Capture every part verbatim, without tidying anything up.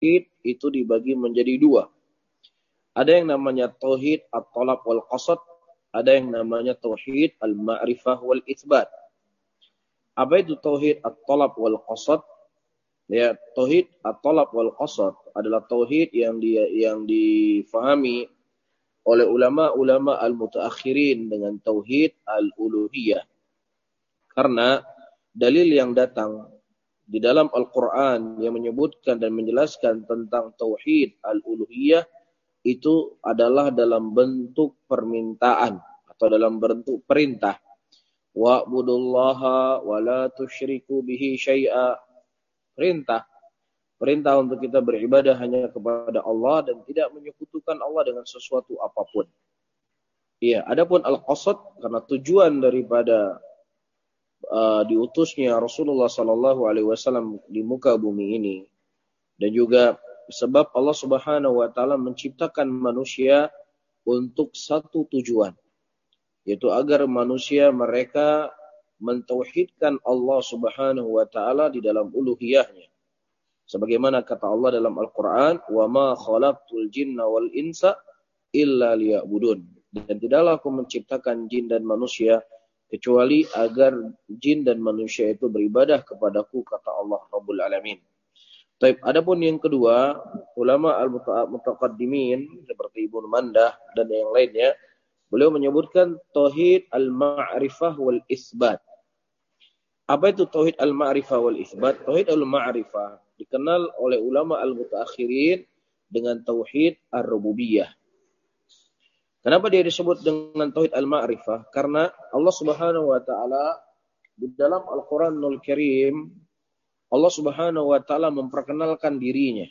itu dibagi menjadi dua. Ada yang namanya tauhid at-talab wal qasad, ada yang namanya tauhid al-ma'rifah wal itsbat. Apa itu tauhid at-talab wal qasad? Ya, tauhid at-talab wal qasad adalah tauhid yang dia yang difahami oleh ulama-ulama al-mutaakhirin dengan tauhid al-uluhiyah. Karena dalil yang datang di dalam Al-Quran yang menyebutkan dan menjelaskan tentang tauhid al-uluhiyah itu adalah dalam bentuk permintaan atau dalam bentuk perintah. Wa'budullaha wa la tusyriku bihi syai'a. Perintah. Perintah untuk kita beribadah hanya kepada Allah dan tidak menyekutukan Allah dengan sesuatu apapun. Iya, adapun al-qasad karena tujuan daripada uh, diutusnya Rasulullah sallallahu alaihi wasallam di muka bumi ini dan juga sebab Allah Subhanahu wa taala menciptakan manusia untuk satu tujuan, yaitu agar manusia mereka mentauhidkan Allah Subhanahu wa taala di dalam uluhiyahnya. Sebagaimana kata Allah dalam Al-Qur'an, "Wa ma khalaqtul jinna wal insa illa liya'budun." Dan tidaklah aku menciptakan jin dan manusia kecuali agar jin dan manusia itu beribadah kepadaku, kata Allah Rabbul Alamin. Taib. Adapun yang kedua, ulama al-mutaqaddimin seperti Ibnu Mandah dan yang lainnya, beliau menyebutkan tauhid al-ma'rifah wal isbat. Apa itu tauhid al-ma'rifah wal isbat? Tauhid al-ma'rifah dikenal oleh ulama al-mutaakhirin dengan tauhid ar-rububiyah. Kenapa dia disebut dengan tauhid al-ma'rifah? Karena Allah Subhanahu wa taala di dalam Al-Qur'anul Karim Allah Subhanahu wa taala memperkenalkan dirinya.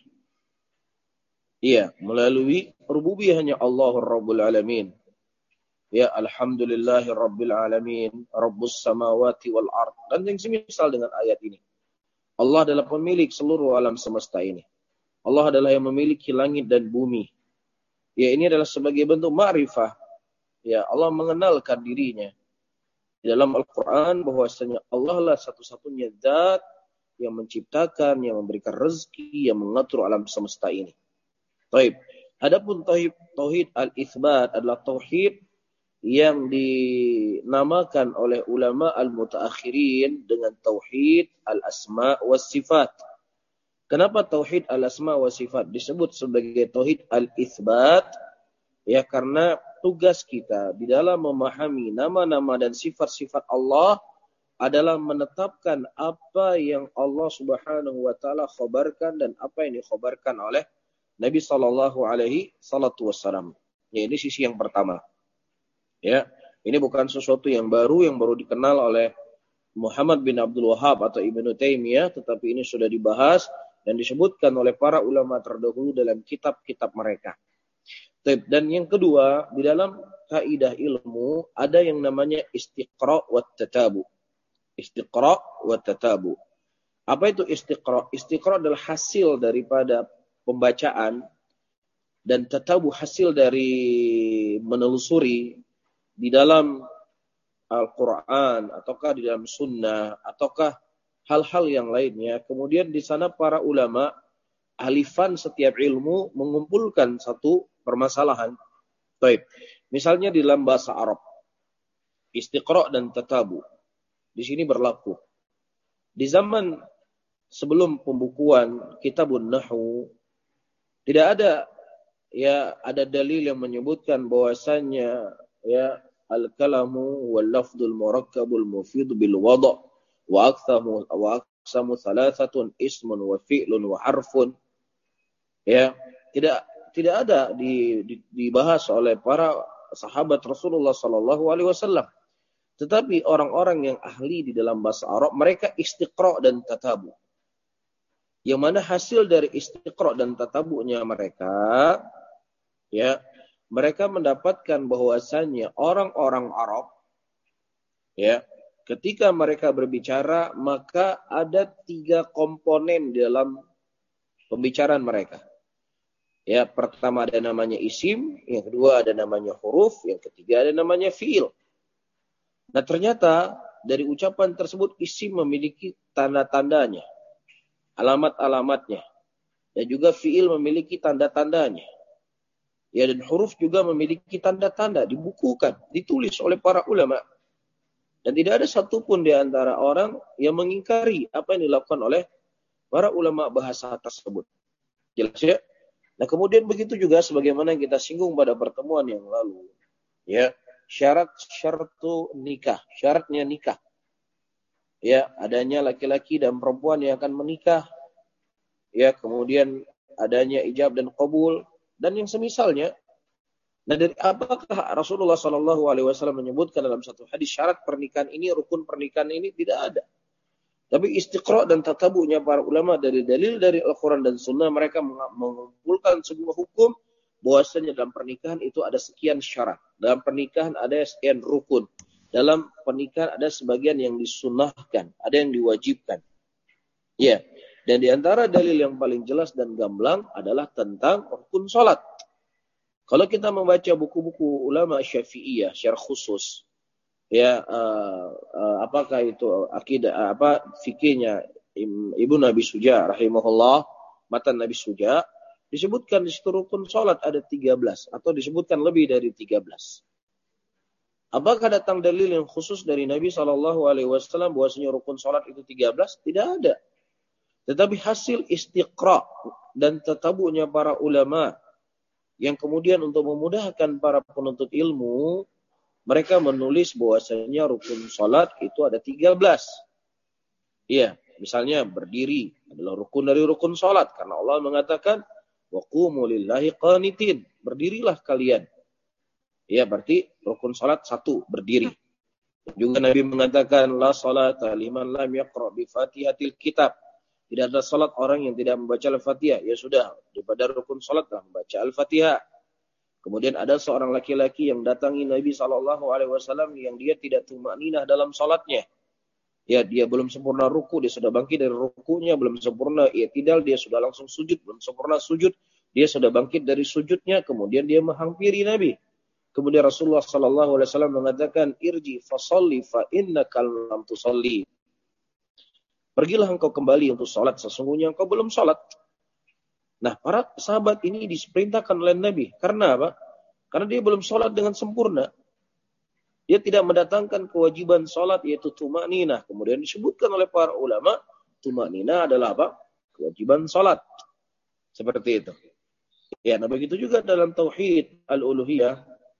Iya, melalui rububiyahnya Allah Rabbul Alamin. Ya, alhamdulillahi rabbil alamin, rabbus samawati wal ard. Dan yang semisal dengan ayat ini. Allah adalah pemilik seluruh alam semesta ini. Allah adalah yang memiliki langit dan bumi. Ya, ini adalah sebagai bentuk ma'rifah. Ya, Allah mengenalkan dirinya. Di dalam Al-Qur'an bahwasanya Allah lah satu-satunya zat yang menciptakan, yang memberikan rezeki, yang mengatur alam semesta ini. Taib. Adapun tauhid tauhid al-itsbat adalah tauhid yang dinamakan oleh ulama al-mutaakhirin dengan tauhid al-asma was sifat. Kenapa tauhid al-asma was sifat disebut sebagai tauhid al-itsbat? Ya, karena tugas kita di dalam memahami nama-nama dan sifat-sifat Allah adalah menetapkan apa yang Allah Subhanahu wa taala khabarkan dan apa yang dikhabarkan oleh Nabi sallallahu alaihi wasallam. Ya, ini sisi yang pertama. Ya, ini bukan sesuatu yang baru yang baru dikenal oleh Muhammad bin Abdul Wahhab atau Ibnu Taimiyah, tetapi ini sudah dibahas dan disebutkan oleh para ulama terdahulu dalam kitab-kitab mereka. Dan yang kedua, di dalam kaidah ilmu ada yang namanya istiqra' wa tatabu. Istiqra' wa tatabu. Apa itu istiqra'? Istiqra' adalah hasil daripada pembacaan dan tatabu hasil dari menelusuri di dalam Al-Quran ataukah di dalam sunnah ataukah hal-hal yang lainnya. Kemudian di sana para ulama alifan setiap ilmu mengumpulkan satu permasalahan. Baik. Misalnya di dalam bahasa Arab, istiqra' dan tatabu di sini berlaku. Di zaman sebelum pembukuan Kitabun Nahwu tidak ada ya ada dalil yang menyebutkan bahwasannya ya al-kalamu wal lafdul murakkabul mufid bil wada' wa aktsamu wa aqsamu thalathatun ismun wa fi'lun wa harfun. Ya, tidak tidak ada di, di, dibahas oleh para sahabat Rasulullah sallallahu alaihi wasallam. Tetapi orang-orang yang ahli di dalam bahasa Arab, mereka istiqra' dan tatabu. Yang mana hasil dari istiqra' dan tatabunya mereka, ya, mereka mendapatkan bahwasannya orang-orang Arab, ya, ketika mereka berbicara, maka ada tiga komponen di dalam pembicaraan mereka. Ya, pertama ada namanya isim, yang kedua ada namanya huruf, yang ketiga ada namanya fi'il. Nah, ternyata dari ucapan tersebut isim memiliki tanda-tandanya, alamat-alamatnya. Dan juga fiil memiliki tanda-tandanya. Ya, dan huruf juga memiliki tanda-tanda, dibukukan, ditulis oleh para ulama. Dan tidak ada satupun di antara orang yang mengingkari apa yang dilakukan oleh para ulama bahasa tersebut. Jelas ya? Nah, kemudian begitu juga sebagaimana yang kita singgung pada pertemuan yang lalu. Ya, syarat syartu nikah, syaratnya nikah. Ya, adanya laki-laki dan perempuan yang akan menikah. Ya, kemudian adanya ijab dan qabul dan yang semisalnya. Nah, dari apakah Rasulullah Shallallahu Alaihi Wasallam menyebutkan dalam satu hadis syarat pernikahan ini, rukun pernikahan ini? Tidak ada. Tapi istiqra' dan tatabu'nya para ulama dari dalil dari Al-Quran dan Sunnah, mereka mengumpulkan sebuah hukum bahwasanya dalam pernikahan itu ada sekian syarat. Dalam pernikahan ada sekian rukun. Dalam pernikahan ada sebagian yang disunnahkan, ada yang diwajibkan. Ya. Dan di antara dalil yang paling jelas dan gamblang adalah tentang rukun salat. Kalau kita membaca buku-buku ulama Syafi'iyah secara khusus, ya uh, uh, apakah itu akidah uh, apa fikihnya Ibu Nabi Suja rahimahullah, matan Nabi Suja, disebutkan di situ rukun salat ada tiga belas atau disebutkan lebih dari tiga belas. Apakah datang dalil yang khusus dari Nabi Shallallahu Alaihi Wasallam bahwasanya rukun salat itu tiga belas? Tidak ada. Tetapi hasil istiqra' dan tatabu'nya para ulama yang kemudian untuk memudahkan para penuntut ilmu, mereka menulis bahwasanya rukun salat itu ada tiga belas. Iya, misalnya berdiri adalah rukun dari rukun salat karena Allah mengatakan wa qumu lillahi qanitin, berdirilah kalian. Iya, berarti rukun salat satu, berdiri. Juga Nabi mengatakan la salata liman lam yaqra bi Fatihatil kitab. Tidak ada salat orang yang tidak membaca Al-Fatihah. Ya sudah, daripada rukun salat lah membaca Al-Fatihah. Kemudian ada seorang laki-laki yang datangi Nabi shallallahu alaihi wasallam yang dia tidak tumakninah dalam salatnya. Ya, dia belum sempurna ruku, dia sudah bangkit dari rukunya, belum sempurna i'tidal, dia sudah langsung sujud, belum sempurna sujud, dia sudah bangkit dari sujudnya, kemudian dia menghampiri Nabi. Kemudian Rasulullah shallallahu alaihi wasallam mengatakan, irji fasalli fa innaka lam tusalli. Pergilah engkau kembali untuk salat, sesungguhnya engkau belum salat. Nah, para sahabat ini diperintahkan oleh Nabi. Karena apa? Karena dia belum sholat dengan sempurna. Dia tidak mendatangkan kewajiban sholat, yaitu tumakninah. Kemudian disebutkan oleh para ulama, tumakninah adalah apa? Kewajiban sholat. Seperti itu. Ya, nah begitu juga dalam tauhid al-uluhiyah.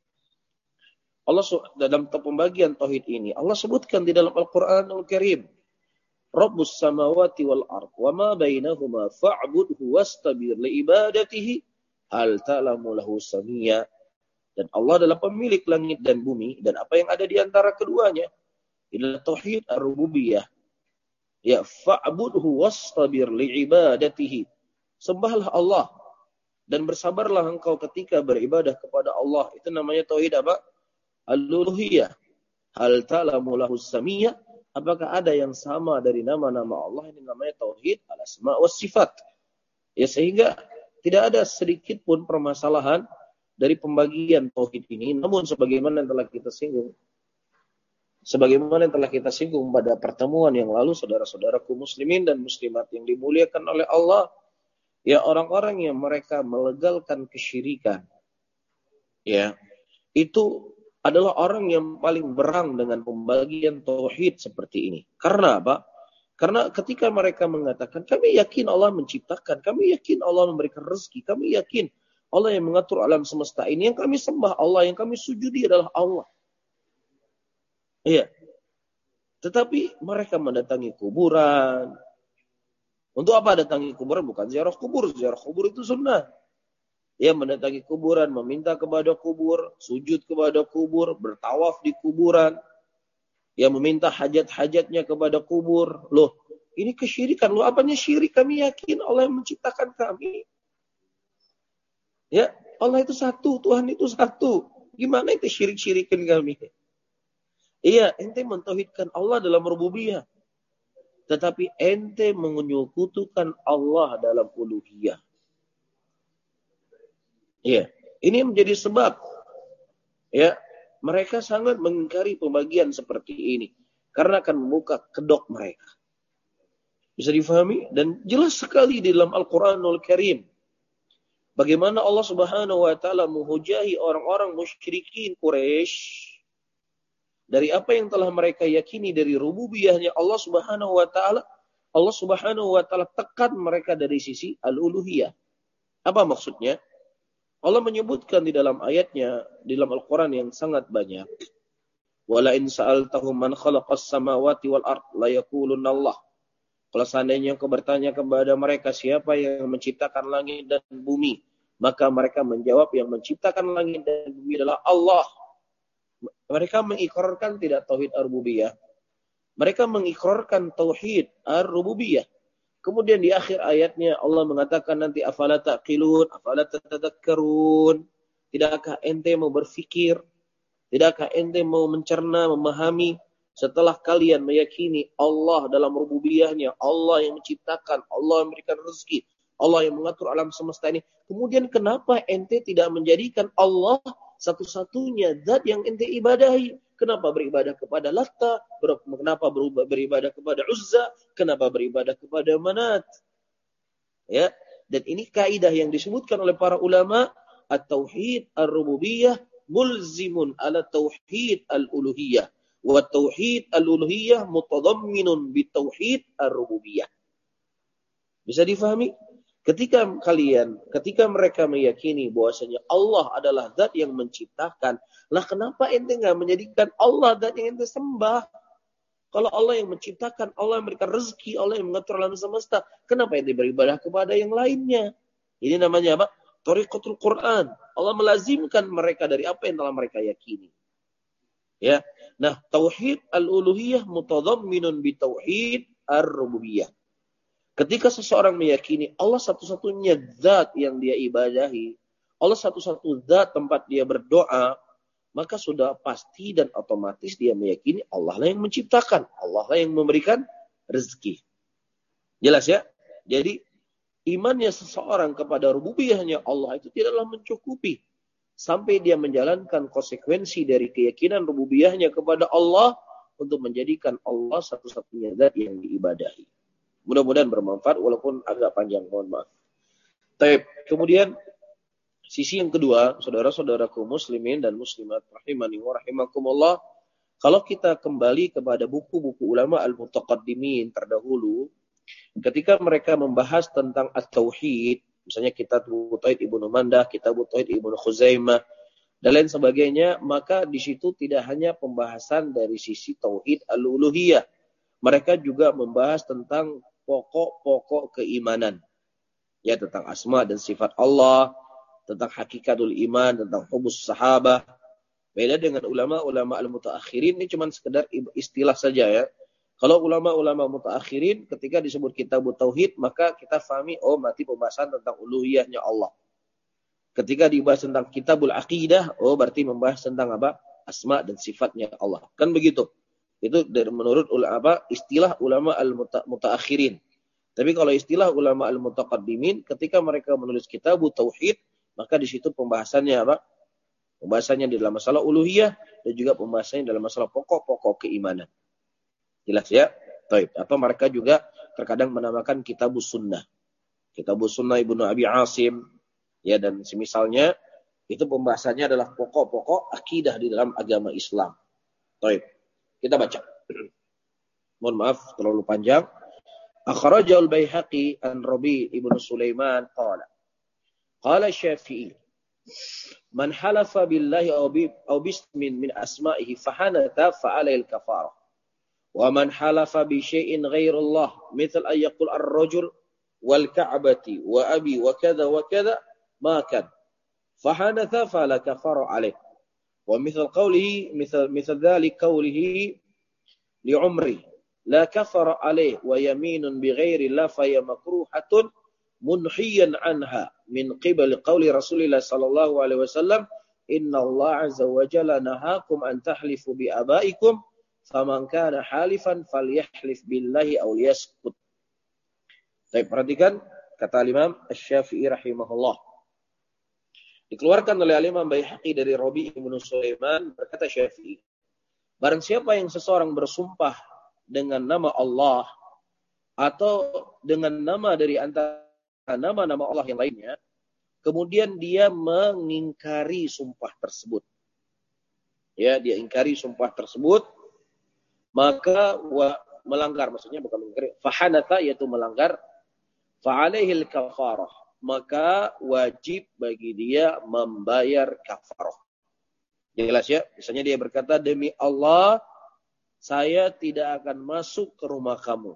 Allah dalam pembagian tauhid ini, Allah sebutkan di dalam Al-Quranul Karim. Rabbus samawati wal ard wa ma bainahuma fa'budhu wastabir li ibadatihi hal ta'lamu lahu samia. Dan Allah adalah pemilik langit dan bumi dan apa yang ada di antara keduanya. Inilah tauhid ar-rububiyah. Ya, fa'budhu wastabir li ibadatihi. Sembahlah Allah dan bersabarlah engkau ketika beribadah kepada Allah. Itu namanya tauhid apa? Al-uluhiyah. Hal ta'lamu lahu samia. Apakah ada yang sama dari nama-nama Allah? Ini namanya tauhid al-asma wa sifat. Ya, sehingga tidak ada sedikit pun permasalahan dari pembagian tauhid ini. Namun sebagaimana yang telah kita singgung, sebagaimana yang telah kita singgung pada pertemuan yang lalu, saudara-saudaraku muslimin dan muslimat yang dimuliakan oleh Allah, ya orang-orang yang mereka melegalkan kesyirikan, ya itu adalah orang yang paling berang dengan pembagian tauhid seperti ini. Karena apa? Karena ketika mereka mengatakan, kami yakin Allah menciptakan, kami yakin Allah memberikan rezeki, kami yakin Allah yang mengatur alam semesta ini, yang kami sembah Allah, yang kami sujudi adalah Allah. Iya. Tetapi mereka mendatangi kuburan. Untuk apa datangi kuburan? Bukan ziarah kubur. Ziarah kubur itu sunnah. Ya, mendatangi kuburan, meminta kepada kubur, sujud kepada kubur, bertawaf di kuburan. Ya, meminta hajat-hajatnya kepada kubur. Loh, ini kesyirikan. Loh, apanya syirik? Kami yakin Allah yang menciptakan kami. Ya, Allah itu satu, Tuhan itu satu. Gimana itu syirik-syirikin kami? Iya, ente mentauhidkan Allah dalam rububiyah. Tetapi ente menyekutukan Allah dalam uluhiyah. Iya, ini menjadi sebab ya mereka sangat mengingkari pembagian seperti ini karena akan membuka kedok mereka. Bisa difahami? Dan jelas sekali di dalam Al-Quranul Karim. Bagaimana Allah Subhanahu wa Ta'ala menghujahi orang-orang musyrikin Quraisy dari apa yang telah mereka yakini dari rububiyahnya Allah Subhanahu wa Ta'ala. Allah Subhanahu wa Ta'ala tekan mereka dari sisi al-uluhiyah. Apa maksudnya? Allah menyebutkan di dalam ayatnya, di dalam Al-Quran yang sangat banyak. Wala in sa'altahum man khalaqas samawati wal ard la yaqulunna Allah. Kalau seandainya engkau bertanya kepada mereka siapa yang menciptakan langit dan bumi, maka mereka menjawab yang menciptakan langit dan bumi adalah Allah. Mereka mengikrarkan tidak tauhid ar-rububiyah. Mereka mengikrarkan tauhid ar-rububiyah. Kemudian di akhir ayatnya Allah mengatakan nanti afala taqilun, afala tatadakkarun. Tidakkah ente mau berfikir? Tidakkah ente mau mencerna, memahami? Setelah kalian meyakini Allah dalam rububiyahnya, Allah yang menciptakan, Allah yang memberikan rezeki, Allah yang mengatur alam semesta ini. Kemudian kenapa ente tidak menjadikan Allah satu-satunya zat yang ente ibadahi? Kenapa beribadah kepada Latta? Kenapa beribadah kepada Uzza? Kenapa beribadah kepada Manat? Ya, dan ini kaidah yang disebutkan oleh para ulama, at-tauhid ar-rububiyah mulzimun ala tauhid al-uluhiyah. Wa tauhid al-uluhiyah mutadamminun bi tauhid ar-rububiyah. Bisa difahami? Ketika kalian, ketika mereka meyakini bahwasanya Allah adalah zat yang menciptakan, lah kenapa ente enggak menjadikan Allah zat yang ente sembah? Kalau Allah yang menciptakan, Allah yang memberikan rezeki, Allah yang mengatur alam semesta, kenapa ente beribadah kepada yang lainnya? Ini namanya apa? Thariqatul Quran. Allah melazimkan mereka dari apa yang telah mereka yakini. Ya. Nah, tauhid al-uluhiyah mutadamminun bi tauhid ar-rububiyah. Ketika seseorang meyakini Allah satu-satunya zat yang dia ibadahi, Allah satu-satu zat tempat dia berdoa, maka sudah pasti dan otomatis dia meyakini Allah lah yang menciptakan, Allah lah yang memberikan rezeki. Jelas ya? Jadi imannya seseorang kepada rububiyahnya Allah itu tidaklah mencukupi sampai dia menjalankan konsekuensi dari keyakinan rububiyahnya kepada Allah untuk menjadikan Allah satu-satunya zat yang diibadahi. Mudah-mudahan bermanfaat walaupun agak panjang, mohon maaf. Baik, kemudian sisi yang kedua, saudara-saudaraku muslimin dan muslimat rahimani wa rahimakumullah, kalau kita kembali kepada buku-buku ulama al-mutaqaddimin terdahulu, ketika mereka membahas tentang at-tauhid, misalnya kitab Tauhid Ibnu Mandah, kitab Tauhid Ibnu Khuzaimah, dan lain sebagainya, maka di situ tidak hanya pembahasan dari sisi tauhid al-uluhiyah. Mereka juga membahas tentang pokok-pokok keimanan. Ya, tentang asma dan sifat Allah, tentang hakikatul iman, tentang hubus sahabah. Beda dengan ulama-ulama al-mutaakhirin, ini cuma sekedar istilah saja ya. Kalau ulama-ulama mutaakhirin ketika disebut kitab tauhid, maka kita fahami oh berarti pembahasan tentang uluhiyahnya Allah. Ketika dibahas tentang kitabul aqidah, oh berarti membahas tentang apa? Asma dan sifatnya Allah. Kan begitu. Itu dari menurut ulama istilah ulama al-mutaakhirin. Tapi kalau istilah ulama al-mutaqaddimin, ketika mereka menulis kitab tauhid, maka di situ pembahasannya apa? Pembahasannya di dalam masalah uluhiyah dan juga pembahasannya dalam masalah pokok-pokok keimanan. Jelas ya? Baik. Atau mereka juga terkadang menamakan kitabus sunnah. Kitabus sunnah Ibnu Abi Asim, ya, dan semisalnya, itu pembahasannya adalah pokok-pokok akidah di dalam agama Islam. Baik. Kita baca. Mohon maaf terlalu panjang. Akhrajal Baihaqi an Rabi' ibnu Sulaiman qala. Qala Syafi'i. Man halafa billahi aw bismin min asma'ihi fahanatha fa'alayhi al-kafarah. Wa man halafa bi syai'in ghairullah mithal an yaqul ar-rajul wal ka'bati wa abi wa kadha wa kadha ma kan. Fahanatha fala kafara alayhi. ومثل قوله مثل مثل ذلك قوله لعمري لا كفر عليه ويمين بغير الله فهي مكروهة منحيا عنها من قبل قول رسول الله صلى الله عليه وسلم إن الله عز وجل نهاكم أن تحلفوا بآبائكم فمن كان حالفا فليحلف بالله أو ليسكت. Baik, perhatikan kata Imam Asy-Syafi'i rahimahullah. Dikeluarkan oleh Imam Baihaqi dari Rabi' ibnu Sulaiman, berkata Syafi'i, barang siapa yang seseorang bersumpah dengan nama Allah, atau dengan nama dari antara nama-nama Allah yang lainnya, kemudian dia mengingkari sumpah tersebut. Ya, dia ingkari sumpah tersebut, maka wa, melanggar, maksudnya bukan mengingkari, fahanata yaitu melanggar, fa'alaihil kafarah, maka wajib bagi dia membayar kafarah. Jelas ya? Misalnya dia berkata, demi Allah, saya tidak akan masuk ke rumah kamu.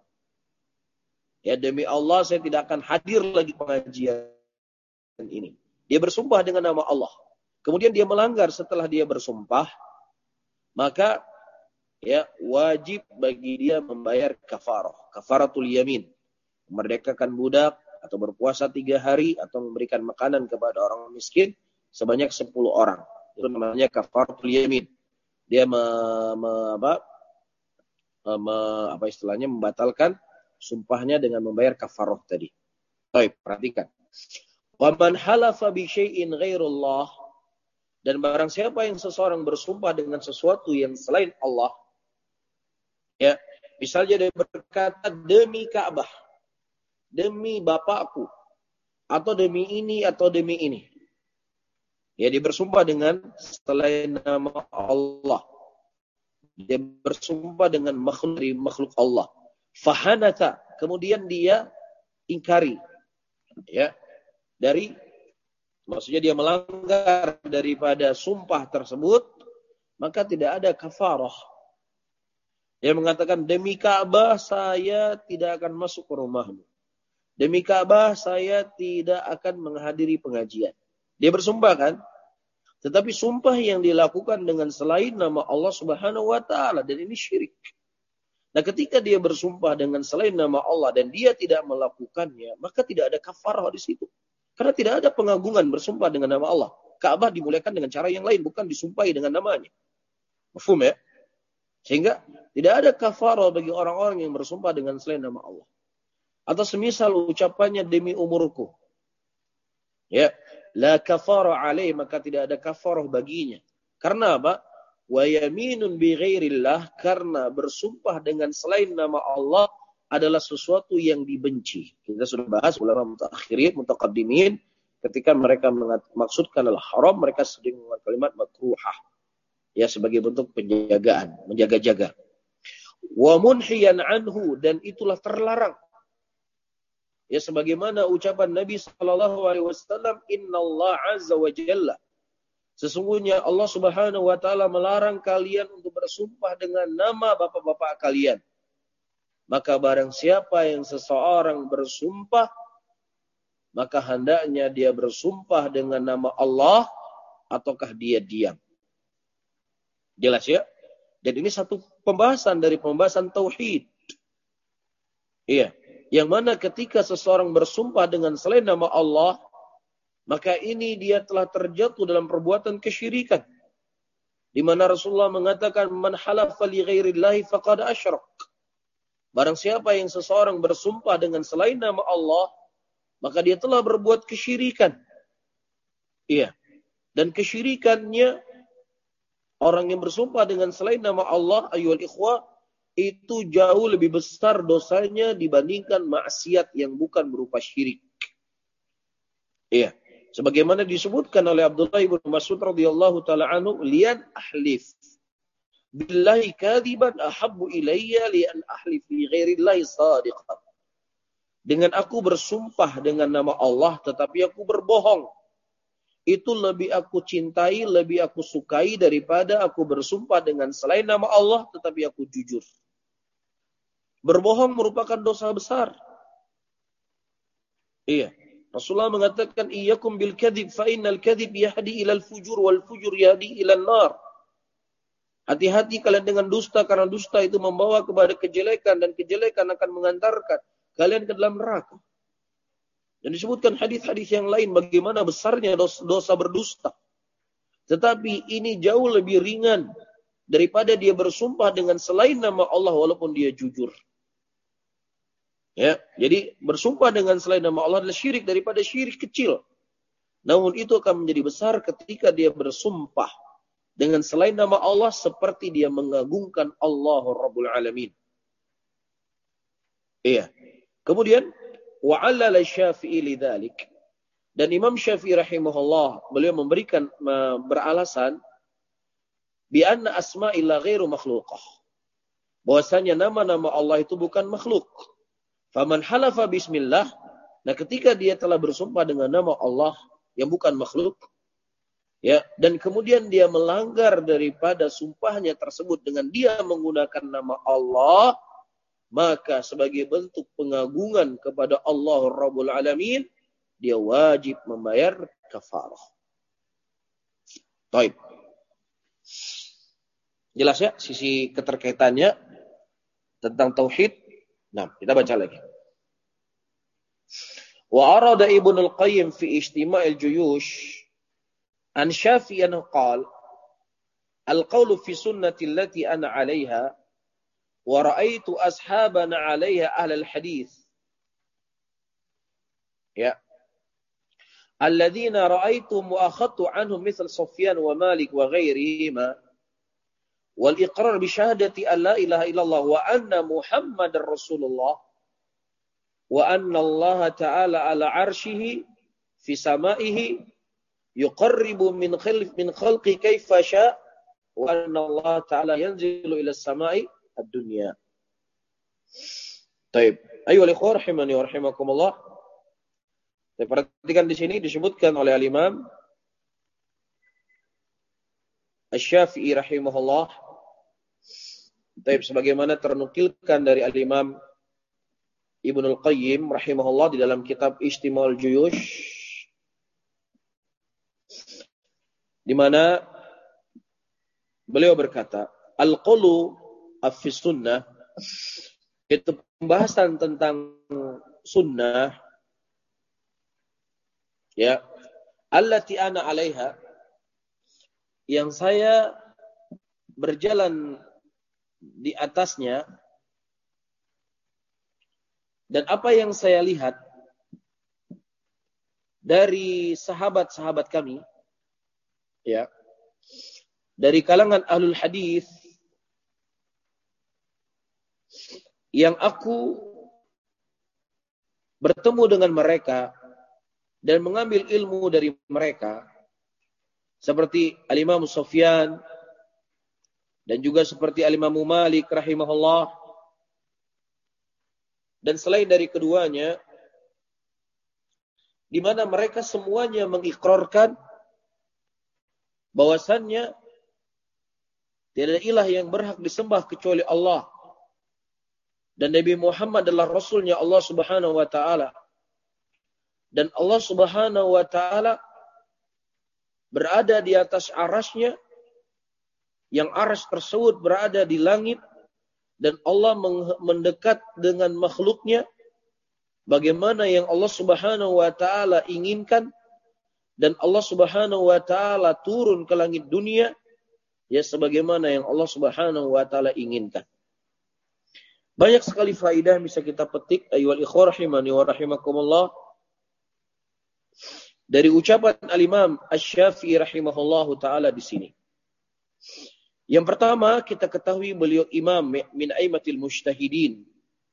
Ya, demi Allah, saya tidak akan hadir lagi pengajian ini. Dia bersumpah dengan nama Allah. Kemudian dia melanggar setelah dia bersumpah, maka ya wajib bagi dia membayar kafarah. Kafaratul yamin. Memerdekakan budak, atau berpuasa tiga hari, atau memberikan makanan kepada orang miskin sebanyak sepuluh orang. Itu namanya kafaratul yamin. Dia me, me, apa, me, apa istilahnya membatalkan sumpahnya dengan membayar kafarah tadi. Baik, perhatikan. Wa man halafa bi syai'in ghairullah, dan barang siapa yang seseorang bersumpah dengan sesuatu yang selain Allah, ya, misalnya dia berkata demi Ka'bah, demi bapakku, atau demi ini atau demi ini. Ya, dia bersumpah dengan selain nama Allah. Dia bersumpah dengan makhluk dari makhluk Allah. Fahanata, kemudian dia ingkari. Ya, dari maksudnya dia melanggar daripada sumpah tersebut, maka tidak ada kafarah. Dia mengatakan, demi Ka'bah saya tidak akan masuk ke rumahmu. Demi Ka'bah saya tidak akan menghadiri pengajian. Dia bersumpah kan? Tetapi sumpah yang dilakukan dengan selain nama Allah Subhanahu wa taala, dan ini syirik. Nah, ketika dia bersumpah dengan selain nama Allah dan dia tidak melakukannya, maka tidak ada kafarah di situ. Karena tidak ada pengagungan bersumpah dengan nama Allah. Ka'bah dimuliakan dengan cara yang lain, bukan disumpahi dengan namanya. Mafhum ya? Sehingga tidak ada kafarah bagi orang-orang yang bersumpah dengan selain nama Allah. Atau semisal ucapannya demi umurku. Ya, la kafarah alaih, maka tidak ada kafarah baginya. Karena apa? Wa yaminun bi ghairillah, karena bersumpah dengan selain nama Allah adalah sesuatu yang dibenci. Kita sudah bahas ulama mutaakhirin, mutaqaddimin, ketika mereka maksudkan al-haram, mereka sering menggunakan kalimat makruhah. Ya, sebagai bentuk penjagaan, menjaga-jaga. Wa munhiyan anhu, dan itulah terlarang. Ya, sebagaimana ucapan Nabi sallallahu alaihi wasallam, innallaha azza wa jalla, sesungguhnya Allah Subhanahu wa taala melarang kalian untuk bersumpah dengan nama bapak-bapak kalian. Maka barang siapa yang seseorang bersumpah, maka hendaknya dia bersumpah dengan nama Allah, ataukah dia diam. Jelas ya? Dan ini satu pembahasan dari pembahasan tauhid. Iya. Yang mana ketika seseorang bersumpah dengan selain nama Allah, maka ini dia telah terjatuh dalam perbuatan kesyirikan. Di mana Rasulullah mengatakan, man halafa li ghairillahi faqad asyrak. Barang siapa yang seseorang bersumpah dengan selain nama Allah, maka dia telah berbuat kesyirikan. Iya. Dan kesyirikannya, orang yang bersumpah dengan selain nama Allah, ayyuhal ikhwah, itu jauh lebih besar dosanya dibandingkan maksiat yang bukan berupa syirik. Iya. Sebagaimana disebutkan oleh Abdullah ibn Mas'ud radhiyallahu taala anhu, lian ahlif billahi kadiban ahabbu ilayya li an ahlif li ghairillahi sadiqan. Dengan aku bersumpah dengan nama Allah tetapi aku berbohong, itu lebih aku cintai, lebih aku sukai daripada aku bersumpah dengan selain nama Allah tetapi aku jujur. Berbohong merupakan dosa besar. Iya. Rasulullah mengatakan, iyyakum bil kadhib fa innal kadhib yahdi ilal fujur wal fujur yahdi ilan nar. Hati-hati kalian dengan dusta, karena dusta itu membawa kepada kejelekan, dan kejelekan akan mengantarkan kalian ke dalam neraka. Dan disebutkan hadis-hadis yang lain bagaimana besarnya dosa, dosa berdusta. Tetapi ini jauh lebih ringan daripada dia bersumpah dengan selain nama Allah walaupun dia jujur. Ya, jadi bersumpah dengan selain nama Allah adalah syirik daripada syirik kecil. Namun itu akan menjadi besar ketika dia bersumpah dengan selain nama Allah seperti dia mengagungkan Allah Rabbul Alamin. Iya. Kemudian wa'allala Syafi'i lidzalik. Dan Imam Syafi'i rahimahullah beliau memberikan beralasan bi anna asma'illah ghairu makhluqah. Bahwasanya nama-nama Allah itu bukan makhluk. Faman halafa bismillah, nah ketika dia telah bersumpah dengan nama Allah yang bukan makhluk, ya, dan kemudian dia melanggar daripada sumpahnya tersebut dengan dia menggunakan nama Allah, maka sebagai bentuk pengagungan kepada Allah Rabbul Alamin, dia wajib membayar kafarah. Baik. Jelas ya sisi keterkaitannya tentang tauhid. Nah, kita baca lagi. Wa arada Ibnu Al-Qayyim fi Ijtima'il Juyush an Syafi'an qala al-qawlu fi sunnati allati ana 'alayha wa ra'aytu ashabana 'alayha ahlal hadith. Ya. Alladhina ra'aytuhum wa akhadtu 'anhum mithal Sufyan wa Malik wa ghairihima wal iqrar bi syahadati an la ilaha illallah wa anna Muhammadar Rasulullah wa anna Allah ta'ala ala arshihi fi sama'ihi yuqarribu min khilf min khalqi kaifa sya wa anna Allah ta'ala yanzilu ila as-sama'i ad-dunya. Baik, ayo ikhwah rahimani wa rahimakumullah. Saya perhatikan di sini disebutkan oleh al-Imam Asy-Syafi'i rahimahullah. Baik, sebagaimana ternukilkan dari al-Imam Ibnu Al-Qayyim rahimahullah di dalam kitab Ijtima'ul Juyush, di mana beliau berkata, al-qulu fi sunnah, itu pembahasan tentang sunnah, ya, allati ana 'alaiha, yang saya berjalan di atasnya, dan apa yang saya lihat dari sahabat-sahabat kami, ya, dari kalangan ahlul hadis, yang aku bertemu dengan mereka dan mengambil ilmu dari mereka, seperti Al-Imam Sufyan dan juga seperti Al-Imam Malik rahimahullah, dan selain dari keduanya, di mana mereka semuanya mengikrarkan bahwasannya tiada ilah yang berhak disembah kecuali Allah, dan Nabi Muhammad adalah Rasulnya Allah Subhanahu wa Ta'ala, dan Allah Subhanahu wa Ta'ala berada di atas arasnya, yang aras tersebut berada di langit, dan Allah mendekat dengan makhluknya bagaimana yang Allah Subhanahu wa Ta'ala inginkan, dan Allah Subhanahu wa Ta'ala turun ke langit dunia ya sebagaimana yang Allah Subhanahu wa Ta'ala inginkan. Banyak sekali faedah yang bisa kita petik ayyuhal ikhwah rahimani wa rahimakumullah dari ucapan al-Imam Asy-Syafi'i rahimahullahu taala di sini. Yang pertama, kita ketahui beliau imam min aimatil mujtahidin,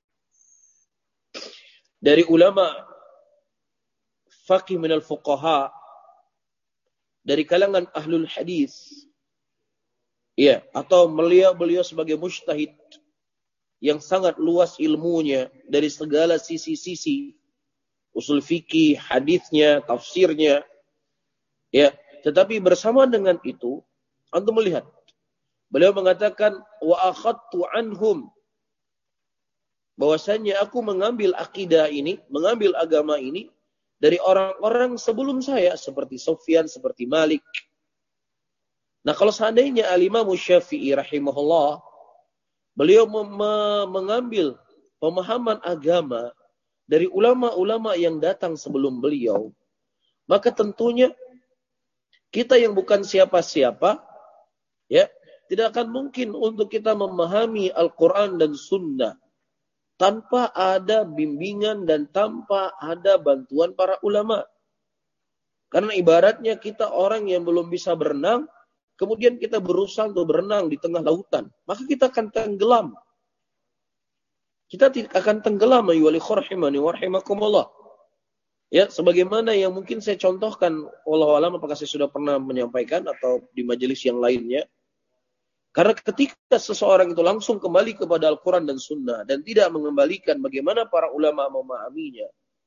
dari ulama faqih minal fuqaha, dari kalangan ahlul hadis, ya, atau beliau beliau sebagai mujtahid yang sangat luas ilmunya dari segala sisi-sisi, usul fikih, hadisnya, tafsirnya, ya. Tetapi bersama dengan itu, antum melihat beliau mengatakan wa akhadtu anhum, bahwasanya aku mengambil akidah ini, mengambil agama ini dari orang-orang sebelum saya seperti Sufyan, seperti Malik. Nah, kalau seandainya al-Imam Syafi'i rahimahullah beliau mem- mengambil pemahaman agama dari ulama-ulama yang datang sebelum beliau, maka tentunya kita yang bukan siapa-siapa, ya, tidak akan mungkin untuk kita memahami Al-Quran dan Sunnah tanpa ada bimbingan dan tanpa ada bantuan para ulama. Karena ibaratnya kita orang yang belum bisa berenang, kemudian kita berusaha untuk berenang di tengah lautan, maka kita akan tenggelam. kita tidak akan tenggelam ayyuhal ikhwah rahimani wa rahimakumullah. Ya, sebagaimana yang mungkin saya contohkan, wallahu alam apakah saya sudah pernah menyampaikan atau di majelis yang lainnya. Karena ketika seseorang itu langsung kembali kepada Al-Quran dan Sunnah dan tidak mengembalikan bagaimana para ulama memahaminya,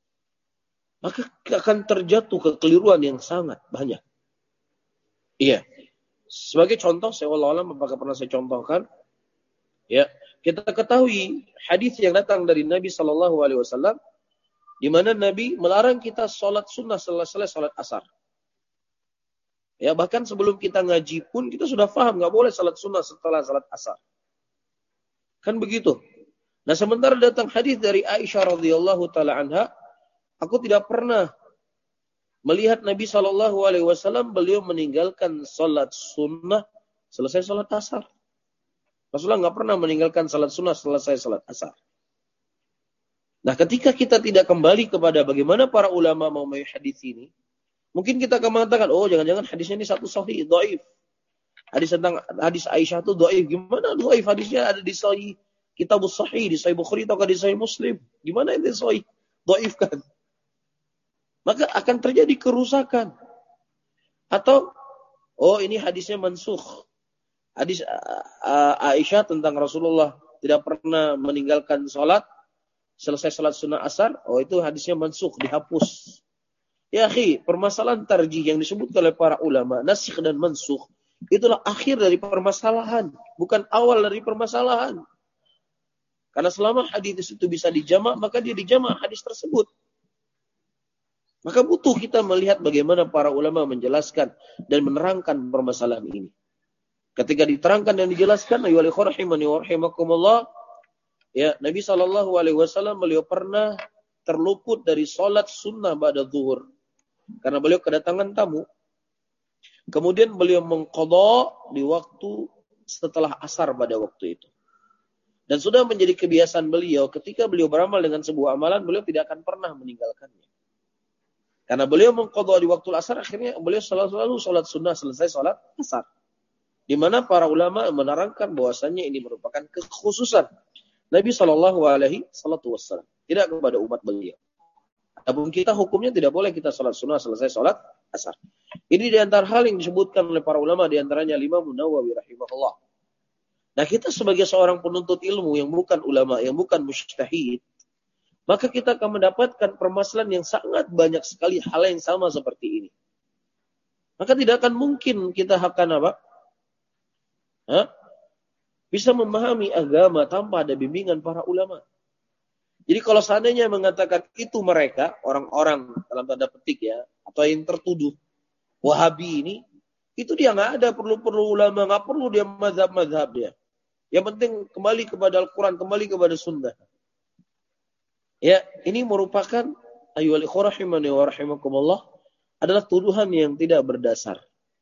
maka akan terjatuh kekeliruan yang sangat banyak. Iya. Sebagai contoh, saya wallahu alam apakah pernah saya contohkan, ya, kita ketahui hadis yang datang dari Nabi Shallallahu Alaihi Wasallam, di mana Nabi melarang kita sholat sunnah setelah selesai sholat asar. Ya, bahkan sebelum kita ngaji pun kita sudah paham nggak boleh sholat sunnah setelah sholat asar. Kan begitu. Nah, sementara datang hadis dari Aisyah radhiyallahu taala anha, aku tidak pernah melihat Nabi Shallallahu Alaihi Wasallam beliau meninggalkan sholat sunnah selesai sholat asar. Rasulullah nggak pernah meninggalkan sholat sunnah selesai sholat asar. Nah, ketika kita tidak kembali kepada bagaimana para ulama memahami hadis ini, mungkin kita akan mengatakan, oh jangan-jangan hadisnya ini satu sahih, dhaif. Hadis tentang hadis Aisyah itu dhaif. Gimana dhaif? Hadisnya ada di sahih Kitabus Sahih, di Sahih Bukhari atau di Sahih Muslim. Gimana itu sahih? Dhaif kan? Maka akan terjadi kerusakan. Atau, oh ini hadisnya mansukh. Hadis uh, Aisyah tentang Rasulullah tidak pernah meninggalkan sholat selesai sholat sunnah asar. Oh itu hadisnya mansukh, dihapus. Ya akhi, permasalahan tarjih yang disebutkan oleh para ulama, nasikh dan mansukh, itulah akhir dari permasalahan, bukan awal dari permasalahan. Karena selama hadis itu bisa dijamak, maka dia dijamak hadis tersebut. Maka butuh kita melihat bagaimana para ulama menjelaskan dan menerangkan permasalahan ini. Ketika diterangkan dan dijelaskan, ayyuhal ikhwah rahimani wa rahimakumullah, ya, Nabi Shallallahu Alaihi Wasallam beliau pernah terluput dari sholat sunnah ba'da zuhur. Karena beliau kedatangan tamu. Kemudian beliau mengqadha di waktu setelah asar pada waktu itu. Dan sudah menjadi kebiasaan beliau, ketika beliau beramal dengan sebuah amalan, beliau tidak akan pernah meninggalkannya. Karena beliau mengqadha di waktu asar, akhirnya beliau selalu sholat sunnah selesai sholat asar. Di mana para ulama menerangkan bahwasannya ini merupakan kekhususan Nabi Shallallahu Alaihi Wasallam, tidak kepada umat beliau. Adapun kita hukumnya tidak boleh kita sholat sunnah selesai sholat asar. Ini di antara hal yang disebutkan oleh para ulama, di antaranya Imam Nawawi rahimahullah. Nah, kita sebagai seorang penuntut ilmu yang bukan ulama, yang bukan mujtahid, maka kita akan mendapatkan permasalahan yang sangat banyak sekali hal yang sama seperti ini. Maka tidak akan mungkin kita akan apa? Hah? Bisa memahami agama tanpa ada bimbingan para ulama. Jadi kalau seandainya mengatakan itu mereka, orang-orang dalam tanda petik ya, atau yang tertuduh Wahabi ini, itu dia nggak ada perlu-perlu ulama, nggak perlu dia mazhab-mazhab dia. Yang penting kembali kepada Al-Quran, kembali kepada Sunnah. Ya, ini merupakan ayyuhal ikhwah rahimani wa rahimakumullah, adalah tuduhan yang tidak berdasar.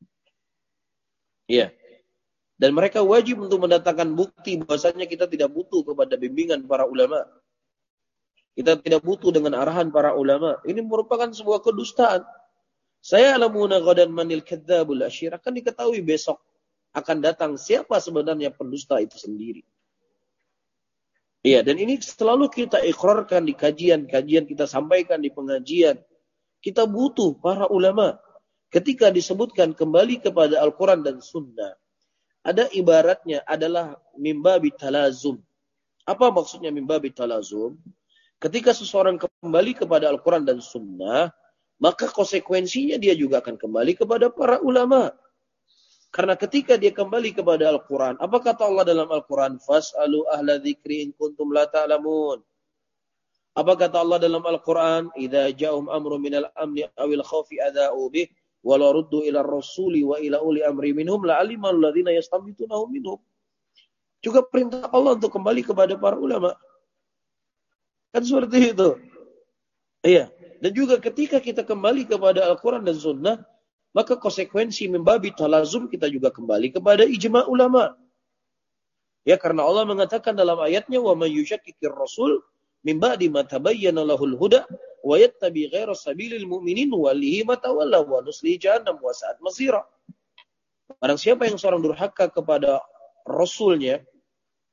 Ya. Dan mereka wajib untuk mendatangkan bukti bahwasanya kita tidak butuh kepada bimbingan para ulama. Kita tidak butuh dengan arahan para ulama. Ini merupakan sebuah kedustaan. Saya alamuna ghadan manil kadzdzabul asyir, akan diketahui besok akan datang siapa sebenarnya pendusta itu sendiri. Iya, dan ini selalu kita ikrarkan di kajian-kajian, kita sampaikan di pengajian. Kita butuh para ulama. Ketika disebutkan kembali kepada Al-Quran dan Sunnah, ada ibaratnya adalah mimbabi talazum. Apa maksudnya mimbabi talazum? Ketika seseorang kembali kepada Al-Quran dan Sunnah, maka konsekuensinya dia juga akan kembali kepada para ulama. Karena ketika dia kembali kepada Al-Quran, apa kata Allah dalam Al-Quran? Fas'alu ahla dzikri in kuntum la ta'lamun. Apa kata Allah dalam Al-Quran? Idza ja'um amru minal amni awil khawfi adha'u bih, walau ruddu ila rasuli wa ila uli amri minhum la'alimal ladzina yastambitunahu minhum. Juga perintah Allah untuk kembali kepada para ulama. Kan seperti itu. Iya. Dan juga ketika kita kembali kepada Al-Quran dan Sunnah, maka konsekuensi membabi talazum kita juga kembali kepada ijma' ulama. Ya, karena Allah mengatakan dalam ayatnya, wa may yushakkikir rasul min ba'di ma tabayyana lahul huda wa yattabi ghaira sabilil mu'minin walihi ma tawalla wa nuslihi jahannam wa sa'at masira. Barang siapa yang seorang durhaka kepada rasulnya,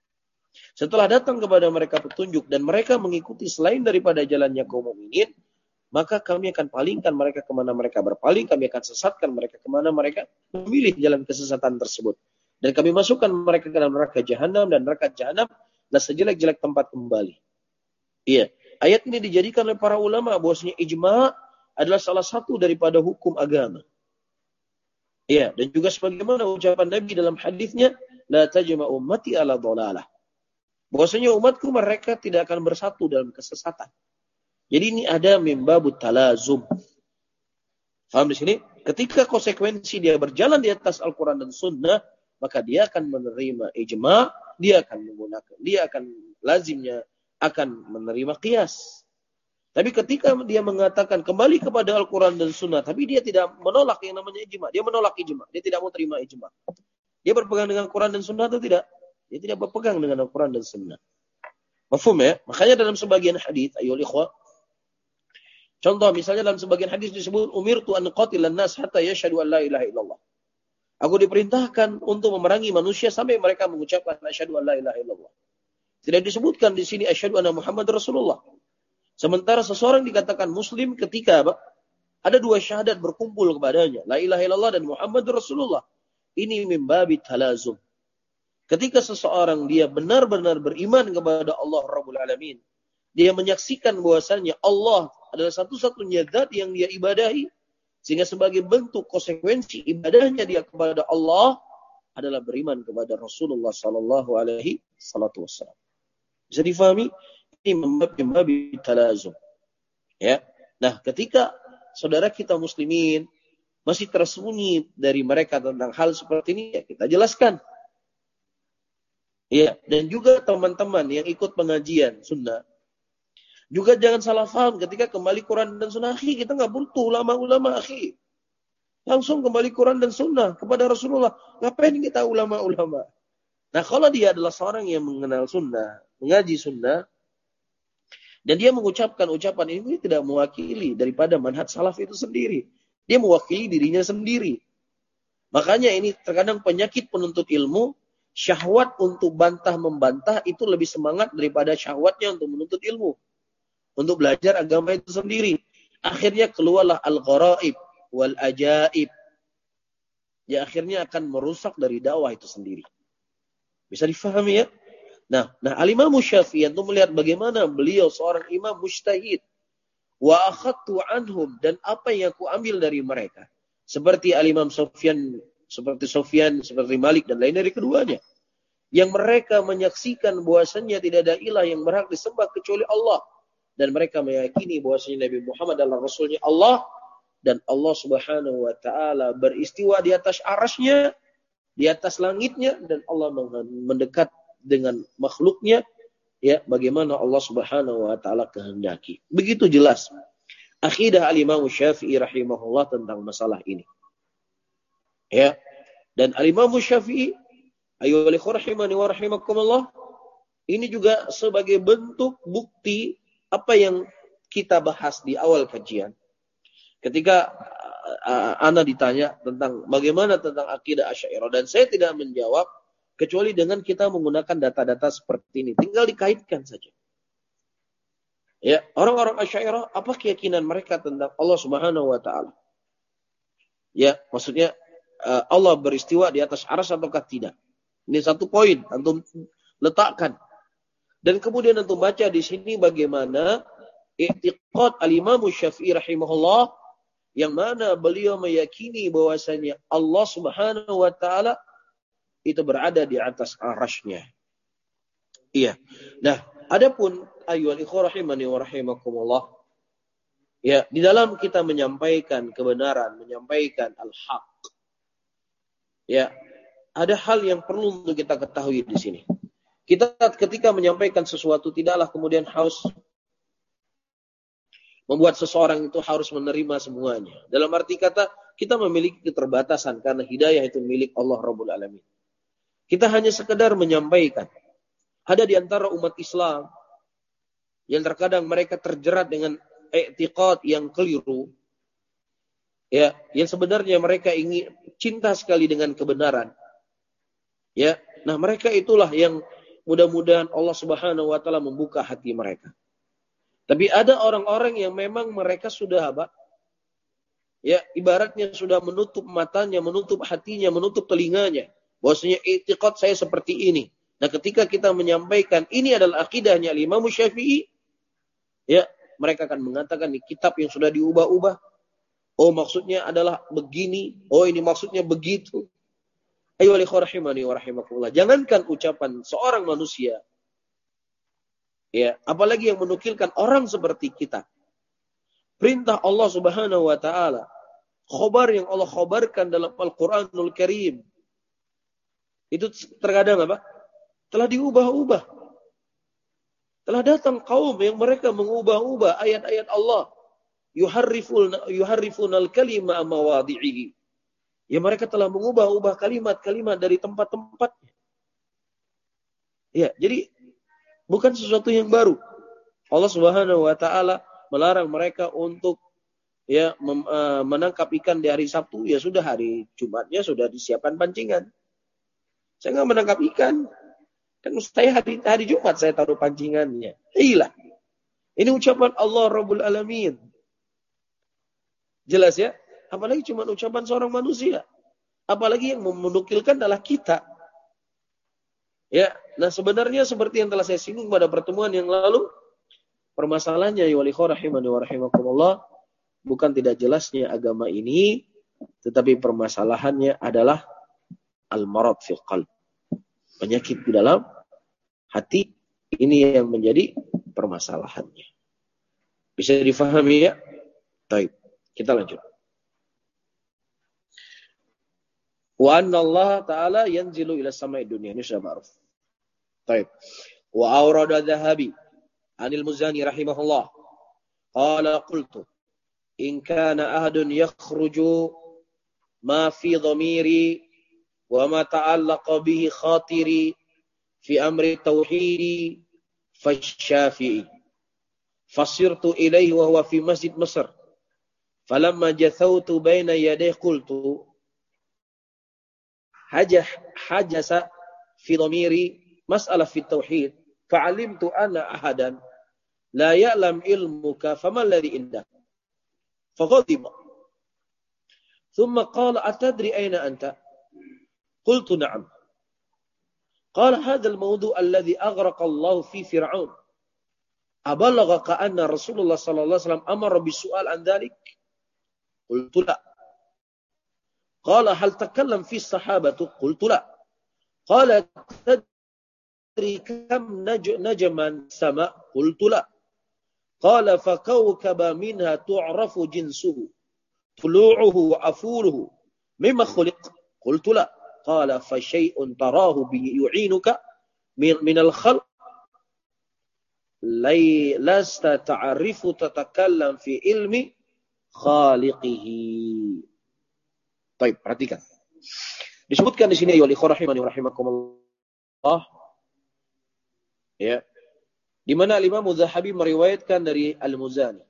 Setelah datang kepada mereka petunjuk dan mereka mengikuti selain daripada jalannya kaum mukminin, maka kami akan palingkan mereka kemana mereka berpaling, kami akan sesatkan mereka kemana mereka memilih jalan kesesatan tersebut. Dan kami masukkan mereka ke dalam neraka jahanam, dan neraka jahanam adalah sejelek-jelek tempat kembali. Iya, ayat ini dijadikan oleh para ulama bahwasanya ijma' adalah salah satu daripada hukum agama. Iya, dan juga sebagaimana ucapan Nabi dalam hadisnya, la tajma ummati ala dhalalah. Bahwasanya umatku mereka tidak akan bersatu dalam kesesatan. Jadi ini ada mimbabut talazum. Faham di sini? Ketika konsekuensi dia berjalan di atas Al-Quran dan Sunnah, maka dia akan menerima ijma', dia akan menggunakan, dia akan lazimnya akan menerima qiyas. Tapi ketika dia mengatakan kembali kepada Al-Quran dan Sunnah, tapi dia tidak menolak yang namanya ijma', dia menolak ijma', dia tidak mau terima ijma'. Dia berpegang dengan Al-Quran dan Sunnah atau tidak? Dia tidak berpegang dengan Al-Quran dan Sunnah. Mafhum ya? Makanya dalam sebagian hadis, ayyuhal ikhwah, contoh misalnya dalam sebagian hadis disebut umirtu an qatilan nas hatta yashhadu an la ilaha illallah. Aku diperintahkan untuk memerangi manusia sampai mereka mengucapkan asyhadu an la ilaha illallah. Tidak disebutkan di sini asyhadu anna Muhammad Rasulullah. Sementara seseorang dikatakan muslim ketika apa? Ada dua syahadat berkumpul kepadanya, la ilaha illallah dan Muhammad Rasulullah. Ini mimbabi talazum. Ketika seseorang dia benar-benar beriman kepada Allah Rabbul Alamin, dia menyaksikan bahwasannya Allah adalah satu-satunya zat yang dia ibadahi, sehingga sebagai bentuk konsekuensi ibadahnya dia kepada Allah adalah beriman kepada Rasulullah sallallahu alaihi wasallam. Bisa difahami? Ini membabi talazum. Ya. Nah, ketika saudara kita muslimin masih tersembunyi dari mereka tentang hal seperti ini, ya kita jelaskan. Ya, dan juga teman-teman yang ikut pengajian sunnah, juga jangan salah paham ketika kembali Quran dan Sunnah. Akhi, kita nggak butuh ulama-ulama, akhi. Langsung kembali Quran dan Sunnah kepada Rasulullah. Ngapain kita ulama-ulama? Nah, kalau dia adalah seorang yang mengenal Sunnah, mengaji Sunnah, dan dia mengucapkan ucapan ini tidak mewakili daripada manhaj salaf itu sendiri. Dia mewakili dirinya sendiri. Makanya ini terkadang penyakit penuntut ilmu, syahwat untuk bantah-membantah itu lebih semangat daripada syahwatnya untuk menuntut ilmu. Untuk belajar agama itu sendiri. Akhirnya keluarlah al-gharaib wal-ajaib. Ya akhirnya akan merusak dari dakwah itu sendiri. Bisa difahami ya? Nah, nah Al-Imam Syafi'i itu melihat bagaimana beliau seorang imam mujtahid. Wa akhadtu anhum, dan apa yang aku ambil dari mereka. Seperti Al-Imam Sufyan, seperti Sufyan, seperti Malik dan lain dari keduanya. Yang mereka menyaksikan bahwasannya tidak ada ilah yang berhak disembah kecuali Allah. Dan mereka meyakini bahwasanya Nabi Muhammad adalah Rasulnya Allah. Dan Allah subhanahu wa ta'ala beristiwa di atas arasnya, di atas langitnya. Dan Allah mendekat dengan makhluknya. Ya, bagaimana Allah subhanahu wa ta'ala kehendaki. Begitu jelas akidah Al-Imam Syafi'i rahimahullah tentang masalah ini. Ya. Dan Al-Imam Syafi'i, ayyuhal ikhwah rahimani wa rahimakumullah, ini juga sebagai bentuk bukti apa yang kita bahas di awal kajian. Ketika uh, Ana ditanya tentang bagaimana tentang akidah Asy'ariyah, dan saya tidak menjawab kecuali dengan kita menggunakan data-data seperti ini. Tinggal dikaitkan saja. Ya, orang-orang Asy'ariyah, apa keyakinan mereka tentang Allah Subhanahu wa taala? Ya, maksudnya uh, Allah beristiwa di atas arsy ataukah tidak? Ini satu poin antum letakkan. Dan kemudian antum baca di sini bagaimana i'tiqad Al-Imam Syafi'i rahimahullah, yang mana beliau meyakini bahwasanya Allah Subhanahu wa taala itu berada di atas arasy-Nya. Iya. Nah, adapun ayyuhal ikhwah rahimani wa rahimakumullah, ya, di dalam kita menyampaikan kebenaran, menyampaikan al-haq, ya, ada hal yang perlu untuk kita ketahui di sini. Kita ketika menyampaikan sesuatu tidaklah kemudian harus membuat seseorang itu harus menerima semuanya. Dalam arti kata, kita memiliki keterbatasan karena hidayah itu milik Allah Rabbul Alamin. Kita hanya sekedar menyampaikan. Ada di antara umat Islam yang terkadang mereka terjerat dengan i'tiqad yang keliru. Ya, yang sebenarnya mereka ingin cinta sekali dengan kebenaran. Ya, nah mereka itulah yang mudah-mudahan Allah Subhanahu wa taala membuka hati mereka. Tapi ada orang-orang yang memang mereka sudah apa? Ya, ibaratnya sudah menutup matanya, menutup hatinya, menutup telinganya. Bahwasanya i'tiqad saya seperti ini. Nah, ketika kita menyampaikan ini adalah akidahnya Imam Syafi'i, ya, mereka akan mengatakan di kitab yang sudah diubah-ubah. Oh, maksudnya adalah begini. Oh, ini maksudnya begitu. Ayo rahimani wa rahimakumullah. Jangankan ucapan seorang manusia, ya, apalagi yang menukilkan orang seperti kita. Perintah Allah Subhanahu wa taala, khabar yang Allah khabarkan dalam Al-Qur'anul Karim, itu terkadang apa? Telah diubah-ubah. Telah datang kaum yang mereka mengubah-ubah ayat-ayat Allah. Yuharrifun yuharrifunal kalima mawadhi'ihi. Ya, mereka telah mengubah-ubah kalimat-kalimat dari tempat-tempatnya. Ya, jadi bukan sesuatu yang baru. Allah Subhanahu wa taala melarang mereka untuk ya mem, uh, menangkap ikan di hari Sabtu, ya sudah hari Jumatnya sudah disiapkan pancingan. Saya nggak menangkap ikan. Kan saya hari, hari Jumat saya taruh pancingannya. Iyalah. Ini ucapan Allah Rabbul Alamin. Jelas ya? Apalagi cuma ucapan seorang manusia. Apalagi yang menukilkan adalah kita. Ya, nah sebenarnya seperti yang telah saya singgung pada pertemuan yang lalu, permasalahannya ya walikhwan rahimani wa rahimakumullah, bukan tidak jelasnya agama ini, tetapi permasalahannya adalah al-marad fil qalb. Penyakit di dalam hati, ini yang menjadi permasalahannya. Bisa difahami ya? Baik, kita lanjut. Wa anna Allah Ta'ala yanzilu ila sama'i dunia. Ini sudah ma'ruf. Baik. Wa awrada dhahabi anil Muzani rahimahullah. Qala qultu in kana ahadun yakhruju ma fi dhamiri wa ma ta'allaqa bihi khatiri fi amri tauhidi fasyafi'i. Fasirtu ilaihi wa huwa fi masjid Masr. Falamma jathautu baina yadayhi qultu hajah hajasa fi dhamiri mas'alah fi tauhid fa'alimtu anna ahadan la ya'lam ilmuka fama alladhi indak faghadiba thumma qala atadri ayna anta qultu na'am qala hadha al-mawdu' alladhi aghraqa Allah fi fir'aun abalaghaka anna Rasulullah sallallahu alaihi wasallam amara bisu'al an dhalik qultu la qala hal takallam fi sahabatu qultu la qala tadri kam najman sama qultu la qala fa kawkaba minha tu'rafu jinsuhu tulu'uhu wa afuluhu mimma khuliq qultu la qala fa shay'un tarahu bi yu'inuka min, min al-khalq lay lasta ta'rifu tatakallam fi ilmi khaliqihi. Baik, perhatikan. Disebutkan di sini ya ikhwan rahimani wa rahimakumullah. Ya. Di mana Imam Zahabi meriwayatkan dari Al-Muzani.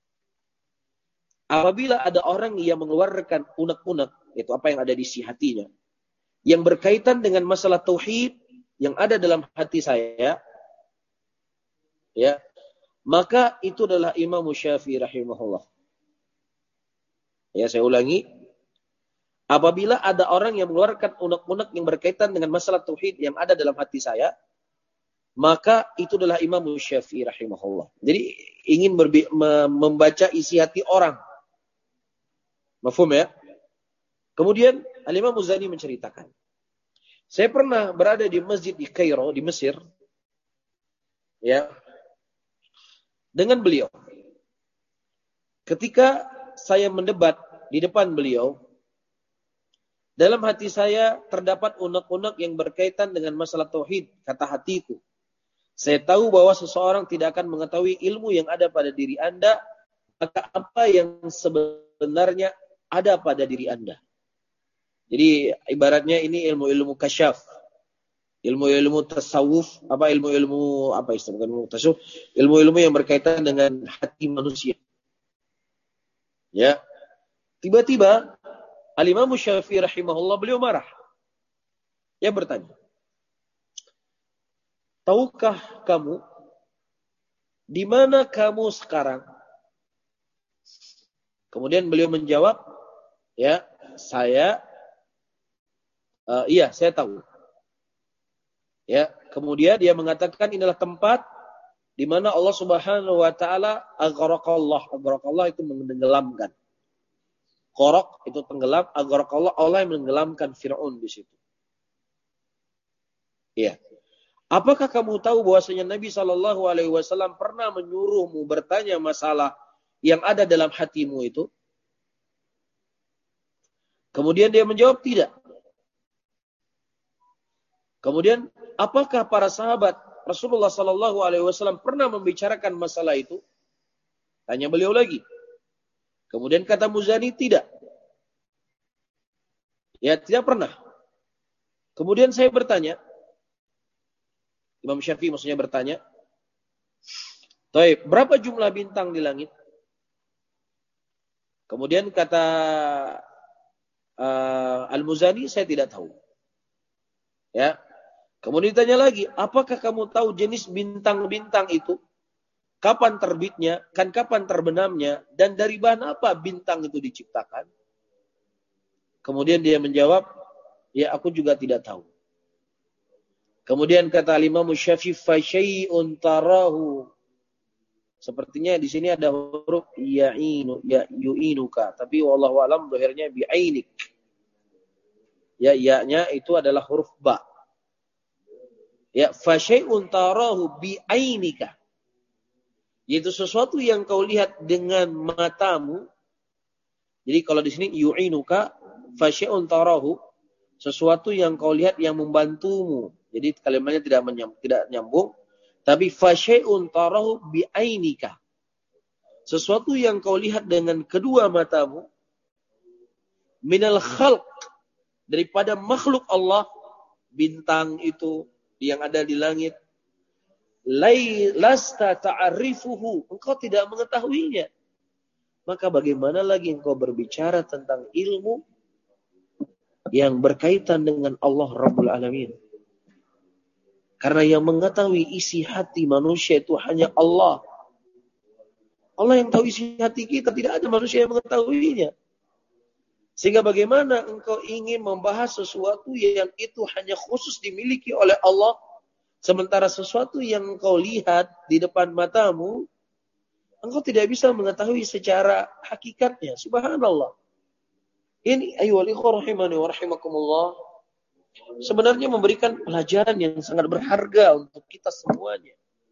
Apabila ada orang yang mengeluarkan unek-unek, itu apa yang ada di isi hatinya, yang berkaitan dengan masalah tauhid yang ada dalam hati saya, ya, maka itu adalah Imam Syafi'i rahimahullah. Ya, saya ulangi. Apabila ada orang yang mengeluarkan unek-unek yang berkaitan dengan masalah tauhid yang ada dalam hati saya, maka itu adalah Imam Syafi'i rahimahullah. Jadi ingin berbi- membaca isi hati orang. Mafhum ya? Kemudian Al-Imam Muzani menceritakan, saya pernah berada di masjid di Kairo, di Mesir, ya, dengan beliau. Ketika saya mendebat di depan beliau, dalam hati saya terdapat unek-unek yang berkaitan dengan masalah tauhid, kata hatiku. Saya tahu bahwa seseorang tidak akan mengetahui ilmu yang ada pada diri Anda, maka apa yang sebenarnya ada pada diri Anda. Jadi ibaratnya ini ilmu-ilmu kasyaf, ilmu-ilmu tasawuf, apa ilmu-ilmu apa istilah ilmu tasawuf, ilmu-ilmu yang berkaitan dengan hati manusia. Ya, tiba-tiba Al-Imam Syafi'i rahimahullah beliau marah. Dia bertanya, tahukah kamu di mana kamu sekarang? Kemudian beliau menjawab, ya, saya, uh, iya, saya tahu. Ya, kemudian dia mengatakan inilah tempat di mana Allah Subhanahu wa taala aghraqallah. Aghraqallah itu menenggelamkan. Qoraq itu tenggelam, aghraqallah Allah yang menenggelamkan Firaun di situ. Iya. Apakah kamu tahu bahwasanya Nabi Shallallahu alaihi wasallam pernah menyuruhmu bertanya masalah yang ada dalam hatimu itu? Kemudian dia menjawab tidak. Kemudian apakah para sahabat Rasulullah Shallallahu alaihi wasallam pernah membicarakan masalah itu? Tanya beliau lagi. Kemudian kata Muzani tidak. Ya, tidak pernah. Kemudian saya bertanya, Imam Syafi'i maksudnya bertanya, "Taib, berapa jumlah bintang di langit?" Kemudian kata uh, Al-Muzani, saya tidak tahu. Ya. Kemudian ditanya lagi, apakah kamu tahu jenis bintang-bintang itu? Kapan terbitnya, kan kapan terbenamnya, dan dari bahan apa bintang itu diciptakan? Kemudian dia menjawab, ya aku juga tidak tahu. Kemudian kata Imam Syafi'i, fa syai'un tarahu. Sepertinya di sini ada huruf ya'inu, ya yu'inuka, tapi wallahu alam zahirnya bi'ainik. Ya, ya-nya itu adalah huruf ba. Ya, fa syai'un tarahu bi'ainika. Yaitu sesuatu yang kau lihat dengan matamu. Jadi kalau di sini yu'inuka, fa syai'un tarahu, sesuatu yang kau lihat yang membantumu. Jadi kalimatnya tidak menyambung, tidak nyambung. Tapi fasyai'un tarahu bi'ainika. Sesuatu yang kau lihat dengan kedua matamu. Minal khalq. Daripada makhluk Allah. Bintang itu yang ada di langit. Lai lasta ta'arifuhu. Engkau tidak mengetahuinya. Maka bagaimana lagi engkau berbicara tentang ilmu yang berkaitan dengan Allah Rabbul Alamin. Karena yang mengetahui isi hati manusia itu hanya Allah. Allah yang tahu isi hati kita, tidak ada manusia yang mengetahuinya. Sehingga bagaimana engkau ingin membahas sesuatu yang itu hanya khusus dimiliki oleh Allah, sementara sesuatu yang engkau lihat di depan matamu, engkau tidak bisa mengetahui secara hakikatnya. Subhanallah. Ini ayyuhal ikhwah rahimani wa rahimakumullah. Sebenarnya memberikan pelajaran yang sangat berharga untuk kita semuanya.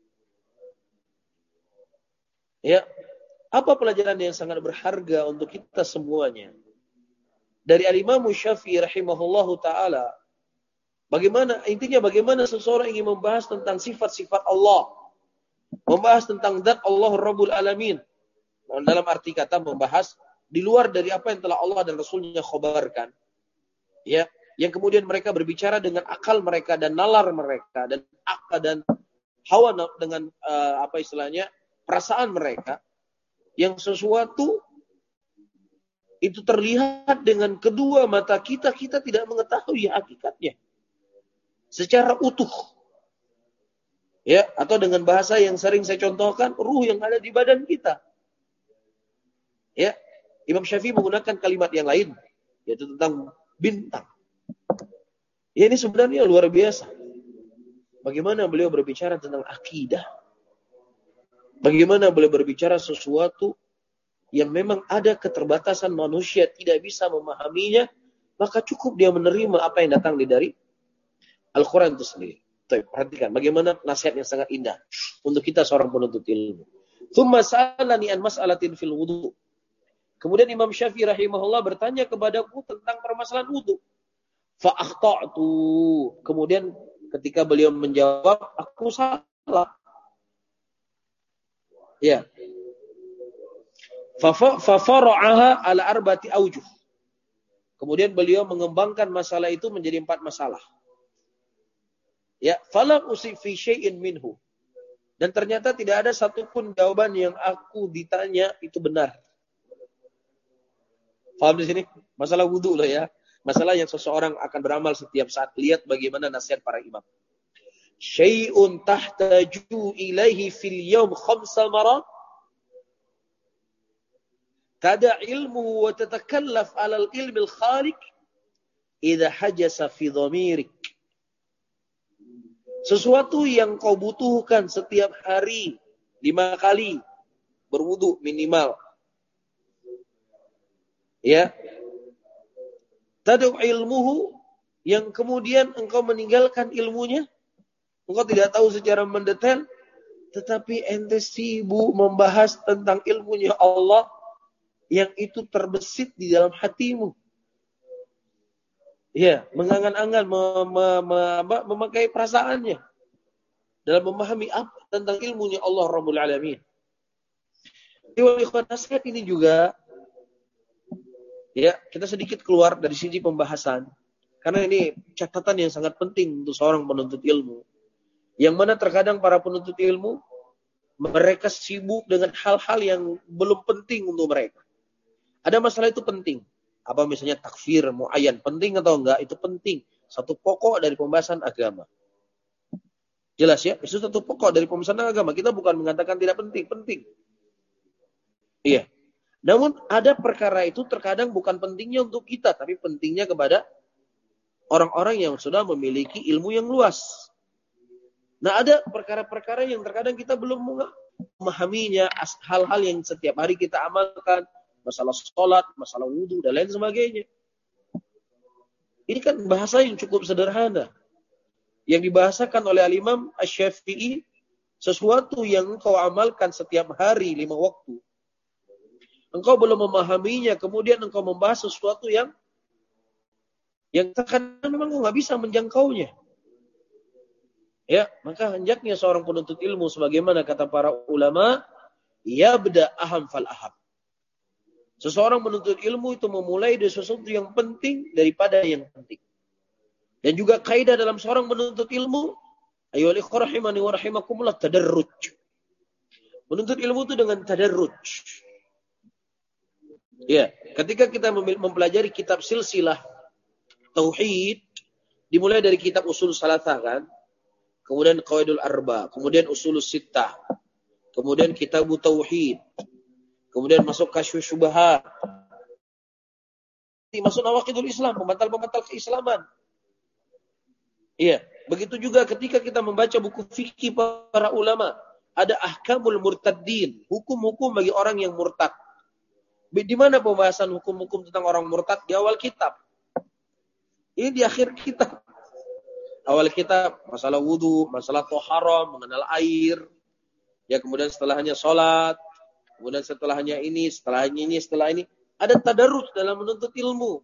Ya, apa pelajaran yang sangat berharga untuk kita semuanya? Dari Al-Imam Syafi'i rahimahullahu taala, bagaimana intinya bagaimana seseorang ingin membahas tentang sifat-sifat Allah, membahas tentang zat Allah Rabbul Alamin. Dalam arti kata membahas di luar dari apa yang telah Allah dan Rasulnya khabarkan. Ya, yang kemudian mereka berbicara dengan akal mereka dan nalar mereka dan akal dan hawa dengan uh, apa istilahnya perasaan mereka, yang sesuatu itu terlihat dengan kedua mata kita, kita tidak mengetahui hakikatnya secara utuh. Ya, atau dengan bahasa yang sering saya contohkan, ruh yang ada di badan kita. Ya, Imam Syafi'i menggunakan kalimat yang lain, yaitu tentang bintang. Ya, ini sebenarnya luar biasa. Bagaimana beliau berbicara tentang akidah. Bagaimana beliau berbicara sesuatu yang memang ada keterbatasan manusia tidak bisa memahaminya, maka cukup dia menerima apa yang datang dari Al-Quran itu sendiri. Tuh, perhatikan bagaimana nasihat yang sangat indah untuk kita seorang penuntut ilmu. Tsumma sa'alani an mas'alatin fil wudu. Kemudian Imam Syafi'i rahimahullah bertanya kepadaku tentang permasalahan wudu. Fa akhta'tu. Kemudian ketika beliau menjawab, aku salah. Ya. Fa fara'aha ala arba'ati aujuh. Kemudian beliau mengembangkan masalah itu menjadi empat masalah. Ya, falam usif fi syai'in minhu. Dan ternyata tidak ada satupun jawaban yang aku ditanya itu benar. Paham di sini? Masalah wudu loh ya. Masalah yang seseorang akan beramal setiap saat. Lihat bagaimana nasihat para imam. syai'un tahtaju ilaihi fil yawm khamsa marat tada ilmuhu wa tatakallaf 'ala al-ilmi al-khaliq idza hajasa fi dhamirik. Sesuatu yang kau butuhkan setiap hari lima kali berwudu minimal. Ya. Tadu ilmuhu, yang kemudian engkau meninggalkan ilmunya. Engkau tidak tahu secara mendetail, tetapi ente sibuk membahas tentang ilmunya Allah yang itu terbesit di dalam hatimu. Ya, mengangan-angan, mem- mem- mem- memakai perasaannya dalam memahami apa tentang ilmunya Allah Rabbul Alamin. Ikhwan nasihat ini juga, ya, kita sedikit keluar dari sisi pembahasan, karena ini catatan yang sangat penting untuk seorang penuntut ilmu. Yang mana terkadang para penuntut ilmu, mereka sibuk dengan hal-hal yang belum penting untuk mereka. Ada masalah itu penting. Apa misalnya takfir, muayyan, penting atau enggak? Itu penting. Satu pokok dari pembahasan agama. Jelas ya? Itu satu pokok dari pembahasan agama. Kita bukan mengatakan tidak penting. Penting. Iya. Namun ada perkara itu terkadang bukan pentingnya untuk kita. Tapi pentingnya kepada orang-orang yang sudah memiliki ilmu yang luas. Nah, ada perkara-perkara yang terkadang kita belum memahaminya. Hal-hal yang setiap hari kita amalkan. Masalah sholat, masalah wudhu, dan lain sebagainya. Ini kan bahasa yang cukup sederhana. Yang dibahasakan oleh Al-Imam Asy-Syafi'i, sesuatu yang engkau amalkan setiap hari lima waktu. Engkau belum memahaminya, kemudian engkau membahas sesuatu yang yang terkadang memang engkau nggak bisa menjangkaunya. Ya, maka hendaknya seorang penuntut ilmu, sebagaimana kata para ulama, yabda aham fal aham. Seseorang menuntut ilmu itu memulai dari sesuatu yang penting daripada yang penting. Dan juga kaidah dalam seorang menuntut ilmu, ayyuhal ikhwah rahimani wa rahimakumullah, tadarruj. Menuntut ilmu itu dengan tadarruj. Ya, ketika kita mempelajari kitab silsilah tauhid, dimulai dari kitab usul salatah kan, kemudian qawaidul arba, kemudian usulus sittah, kemudian kitab tauhid, kemudian masuk kasyuf syubhat, masuk nawaqidul Islam, pembatal-pembatal keislaman. Iya, begitu juga ketika kita membaca buku fikih para ulama, ada ahkamul murtaddin, hukum-hukum bagi orang yang murtad. Di mana pembahasan hukum-hukum tentang orang murtad? Di awal kitab. Ini di akhir kitab. Awal kitab masalah wudu, masalah thaharah, mengenal air. Ya, kemudian setelahnya salat. Kemudian setelahnya ini, setelahnya ini, setelah ini. Ada tadarus dalam menuntut ilmu.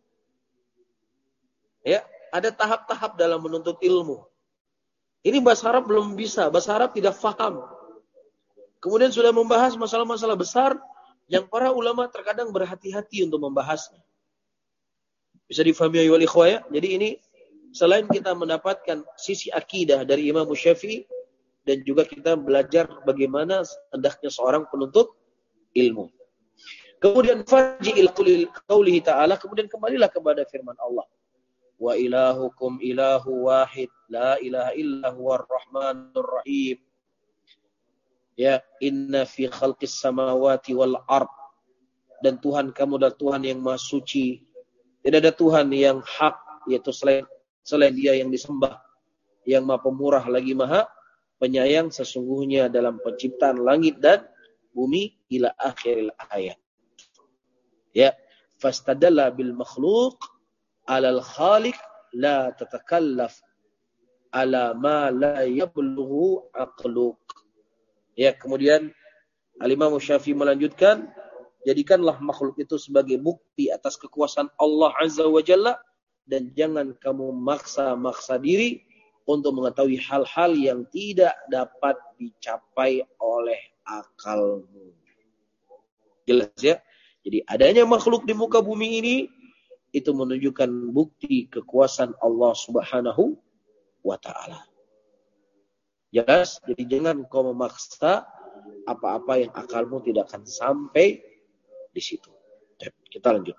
Ya, ada tahap-tahap dalam menuntut ilmu. Ini bahasa Arab belum bisa. Bahasa Arab tidak faham. Kemudian sudah membahas masalah-masalah besar yang para ulama terkadang berhati-hati untuk membahasnya. Bisa difahami ya wal ikhwah ya? Jadi ini selain kita mendapatkan sisi akidah dari Imam Syafi'i, dan juga kita belajar bagaimana hendaknya seorang penuntut ilmu. Kemudian farji ila qaulihi ta'ala, kemudian kembalilah kepada firman Allah. Wa ilahukum ilahu wahid la ilaha illa huwar rahmanur rahim. Ya, inna fi khalqis samawati wal ard. Dan Tuhan kamu adalah Tuhan yang maha suci. Tidak ada Tuhan yang hak, yaitu selain selain Dia yang disembah, yang maha pemurah lagi maha penyayang sesungguhnya dalam penciptaan langit dan bumi ila akhiril ayat. Ya, fastadalla bil makhluq alal khaliq la tatakallaf ala ma la yablughu aqluk. Ya, kemudian Al-Imam Syafi'i melanjutkan, jadikanlah makhluk itu sebagai bukti atas kekuasaan Allah Azza wa Jalla, dan jangan kamu maksa-maksa diri untuk mengetahui hal-hal yang tidak dapat dicapai oleh akalmu. Jelas ya? Jadi adanya makhluk di muka bumi ini itu menunjukkan bukti kekuasaan Allah Subhanahu wa ta'ala. Jelas? Jadi jangan kau memaksa apa-apa yang akalmu tidak akan sampai di situ. Kita lanjut.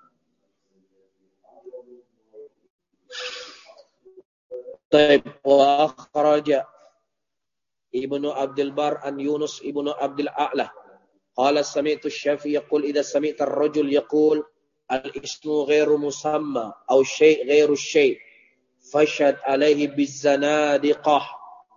Taib wa akhraja Ibnu Abdul Bar an Yunus ibnu Abdul A'la. Qala sami'tu Syafi'i yaqul idza sami'ta ar-rajul yaqul al-ismu ghairu musamma aw syai' ghairu syai' fashhad alaihi biz-zanadiqah.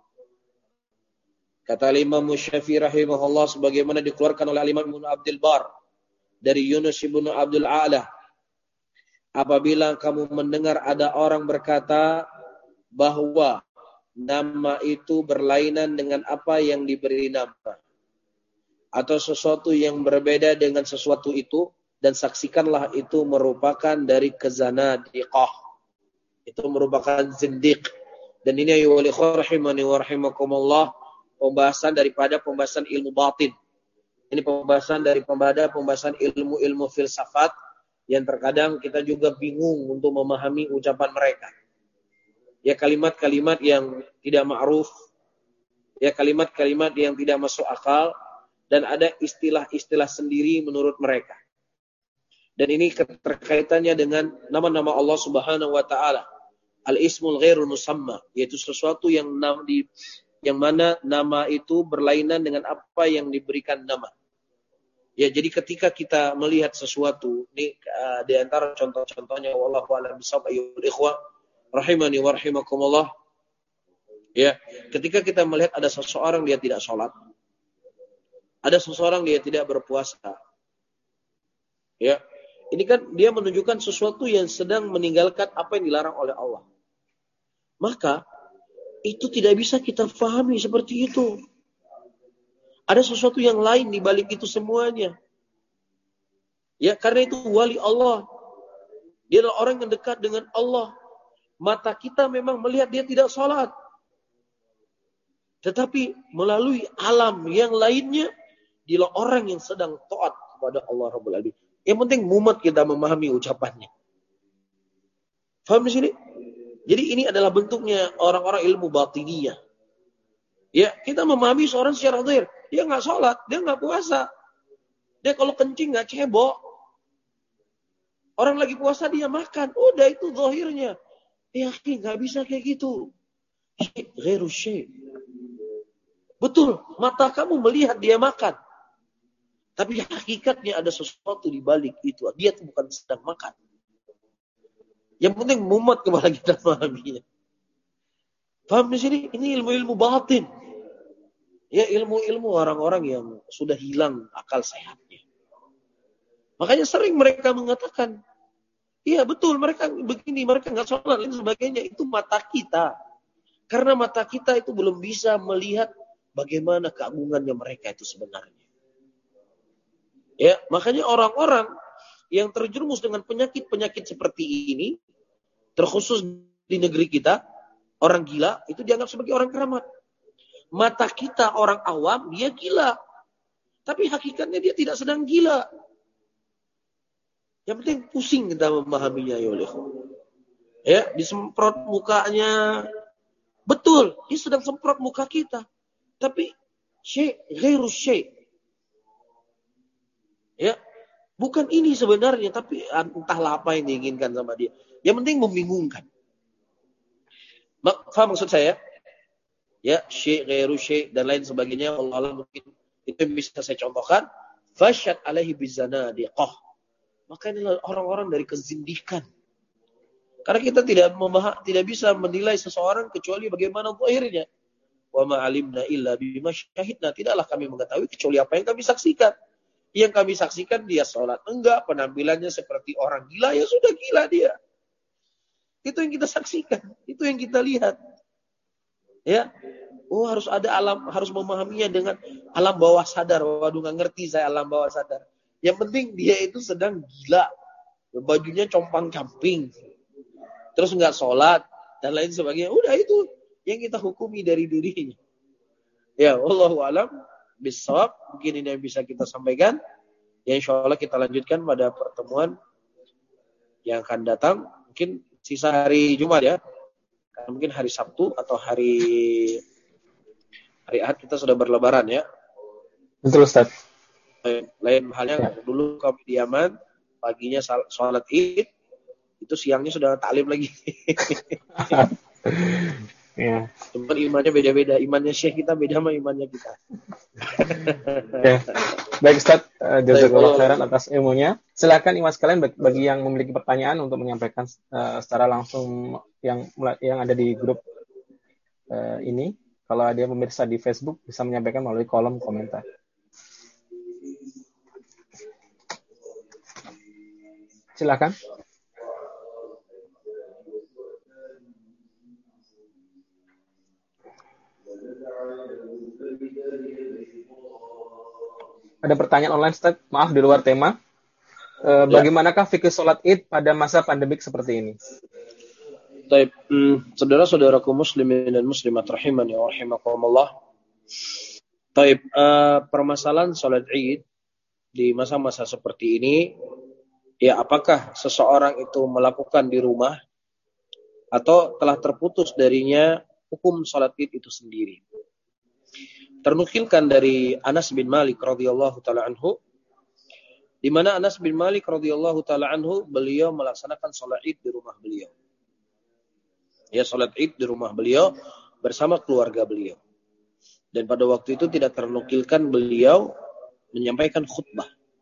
Kata Imam Syafi'i rahimahullah sebagaimana dikeluarkan oleh Imam Ibnu Abdul Bar dari Yunus ibnu Abdul A'la. Apabila kamu mendengar ada orang berkata bahwa nama itu berlainan dengan apa yang diberi nama, atau sesuatu yang berbeda dengan sesuatu itu, dan saksikanlah itu merupakan dari kezanadiqah. Itu merupakan zindiq. Dan ini ya wali rahimani wa rahimakumullah, pembahasan daripada pembahasan ilmu batin. Ini pembahasan dari pembahasan pembahasan ilmu-ilmu filsafat yang terkadang kita juga bingung untuk memahami ucapan mereka. Ya kalimat-kalimat yang tidak ma'ruf, ya kalimat-kalimat yang tidak masuk akal, dan ada istilah-istilah sendiri menurut mereka. Dan ini keterkaitannya dengan nama-nama Allah Subhanahu wa taala. Al-ismul ghairul musamma, yaitu sesuatu yang di yang mana nama itu berlainan dengan apa yang diberikan nama. Ya, jadi ketika kita melihat sesuatu, ini uh, di antara contoh-contohnya wallahu a'lam bishawab ayyuhal ikhwah rahimani wa rahimakumullah. Ya, ketika kita melihat ada seseorang dia tidak sholat, ada seseorang dia tidak berpuasa. Ya, ini kan dia menunjukkan sesuatu yang sedang meninggalkan apa yang dilarang oleh Allah. Maka itu tidak bisa kita fahami seperti itu. Ada sesuatu yang lain di balik itu semuanya. Ya, karena itu wali Allah. Dia adalah orang yang dekat dengan Allah. Mata kita memang melihat dia tidak sholat. Tetapi melalui alam yang lainnya, dia orang yang sedang taat kepada Allah Rabbul Alamin. Yang penting mumet kita memahami ucapannya. Faham di sini? Jadi ini adalah bentuknya orang-orang ilmu batiniyah. Ya, kita memahami seorang secara zahir. Dia nggak sholat, dia nggak puasa. Dia kalau kencing nggak cebok. Orang lagi puasa dia makan. Udah itu zahirnya. Ya, nggak bisa kayak gitu. Syai' ghairu syai'. Betul, mata kamu melihat dia makan. Tapi hakikatnya ada sesuatu di balik itu. Dia tuh bukan sedang makan. Yang penting mumet kepala kita memahaminya. Paham di sini? Ini ilmu-ilmu batin. Ya, ilmu-ilmu orang-orang yang sudah hilang akal sehatnya. Makanya sering mereka mengatakan, iya betul mereka begini, mereka nggak sholat dan sebagainya. Itu mata kita. Karena mata kita itu belum bisa melihat bagaimana keagungannya mereka itu sebenarnya. Ya, makanya orang-orang yang terjerumus dengan penyakit-penyakit seperti ini, terkhusus di negeri kita, orang gila itu dianggap sebagai orang keramat. Mata kita orang awam, dia gila. Tapi hakikatnya dia tidak sedang gila. Yang penting pusing kita memahaminya, ya Allah. Ya, disemprot mukanya. Betul, dia sedang semprot muka kita. Tapi syai' ghairu syai'. Ya, bukan ini sebenarnya, tapi entahlah apa yang diinginkan sama dia. Yang penting membingungkan. Faham maksud saya? Ya, syai' ghairu syai' dan lain sebagainya. Allah mungkin itu yang bisa saya contohkan. Fasyad alaihi bizanadiqah. Maka inilah orang-orang dari kezindikan. Karena kita tidak membahas, tidak bisa menilai seseorang kecuali bagaimana zahirnya. Wa ma alimna illa bima syahidna. Tidaklah kami mengetahui kecuali apa yang kami saksikan. Yang kami saksikan dia sholat. Enggak, penampilannya seperti orang gila. Ya sudah gila dia. Itu yang kita saksikan. Itu yang kita lihat. Ya. Oh, harus ada alam, harus memahaminya dengan alam bawah sadar. Waduh, nggak ngerti saya alam bawah sadar. Yang penting dia itu sedang gila. Bajunya compang-camping. Terus nggak sholat. Dan lain sebagainya. Udah itu yang kita hukumi dari dirinya. Ya, wallahu a'lam bishawab. Mungkin ini yang bisa kita sampaikan. Ya, insya Allah kita lanjutkan pada pertemuan yang akan datang. Mungkin sisa hari Jumat ya. Karena mungkin hari Sabtu atau hari hari Ahad kita sudah berlebaran ya. Betul Ustaz. Lain, lain halnya ya. Dulu kami di Yaman, paginya sholat Id, itu siangnya sudah taklim lagi. Ya. Cuman imannya beda-beda. Imannya Syekh kita beda sama imannya kita. Oke. Baik Ustaz, uh, jazakallah Baik, khairan atas ilmunya. Silakan ikhwan sekalian bagi yang memiliki pertanyaan untuk menyampaikan uh, secara langsung yang yang ada di grup uh, ini. Kalau ada yang pemirsa di Facebook bisa menyampaikan melalui kolom komentar. Silakan. Ada pertanyaan online, Ustaz? Maaf di luar tema. E, bagaimanakah fikih sholat id pada masa pandemik seperti ini? Baik, hmm, saudara-saudaraku muslimin dan muslimat rahimani wa rahimakumullah. Baik, uh, permasalahan sholat id di masa-masa seperti ini, ya apakah seseorang itu melakukan di rumah atau telah terputus darinya hukum sholat id itu sendiri? Ternukilkan dari Anas bin Malik radhiyallahu taala anhu, di mana Anas bin Malik radhiyallahu taala anhu beliau melaksanakan sholat id di rumah beliau. Ya, sholat id di rumah beliau bersama keluarga beliau. Dan pada waktu itu tidak ternukilkan beliau menyampaikan khutbah.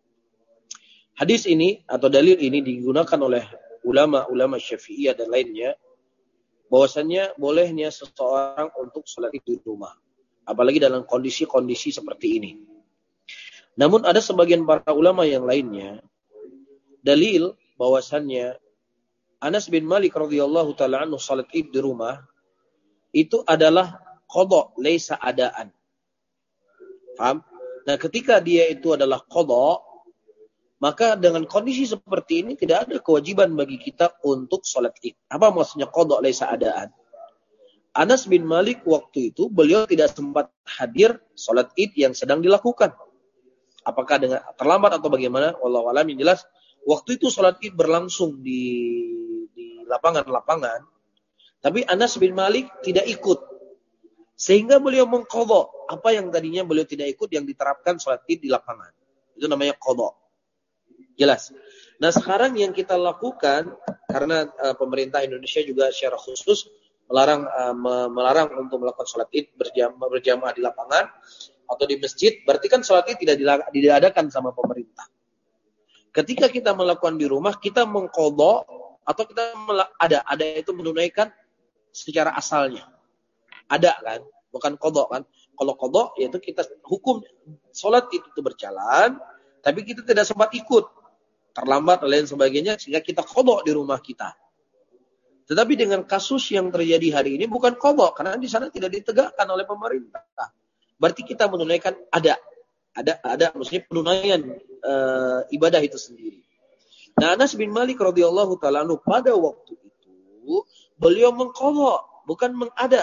Hadis ini atau dalil ini digunakan oleh ulama-ulama Syafi'iyah dan lainnya, bahwasannya bolehnya seseorang untuk sholat id di rumah, apalagi dalam kondisi-kondisi seperti ini. Namun ada sebagian para ulama yang lainnya dalil bahwasannya Anas bin Malik radhiyallahu taala anhu salat id di rumah itu adalah qada, laisa adaan. Paham? Nah, ketika dia itu adalah qada, maka dengan kondisi seperti ini tidak ada kewajiban bagi kita untuk salat id. Apa maksudnya qada laisa adaan? Anas bin Malik waktu itu beliau tidak sempat hadir salat id yang sedang dilakukan. Apakah dengan terlambat atau bagaimana? Wallahu a'lam. Yang jelas waktu itu salat id berlangsung di di lapangan-lapangan, tapi Anas bin Malik tidak ikut. Sehingga beliau mengqadha apa yang tadinya beliau tidak ikut yang diterapkan salat id di lapangan. Itu namanya qadha. Jelas. Nah, sekarang yang kita lakukan karena uh, pemerintah Indonesia juga secara khusus melarang uh, melarang untuk melakukan salat id berjamaah berjamaah di lapangan atau di masjid, berarti kan salat id tidak diadakan sama pemerintah. Ketika kita melakukan di rumah, kita mengqadha atau kita ada ada itu menunaikan secara asalnya. Ada kan? Bukan qadha kan? Kalau qadha yaitu kita hukum salat id itu berjalan, tapi kita tidak sempat ikut, terlambat dan lain sebagainya, sehingga kita qadha di rumah kita. Tetapi dengan kasus yang terjadi hari ini bukan qadha, karena di sana tidak ditegakkan oleh pemerintah. Berarti kita menunaikan ada, ada, ada, maksudnya penunaian e, ibadah itu sendiri. Nah, Anas bin Malik radhiyallahu taala anhu pada waktu itu beliau mengqadha, bukan mengada.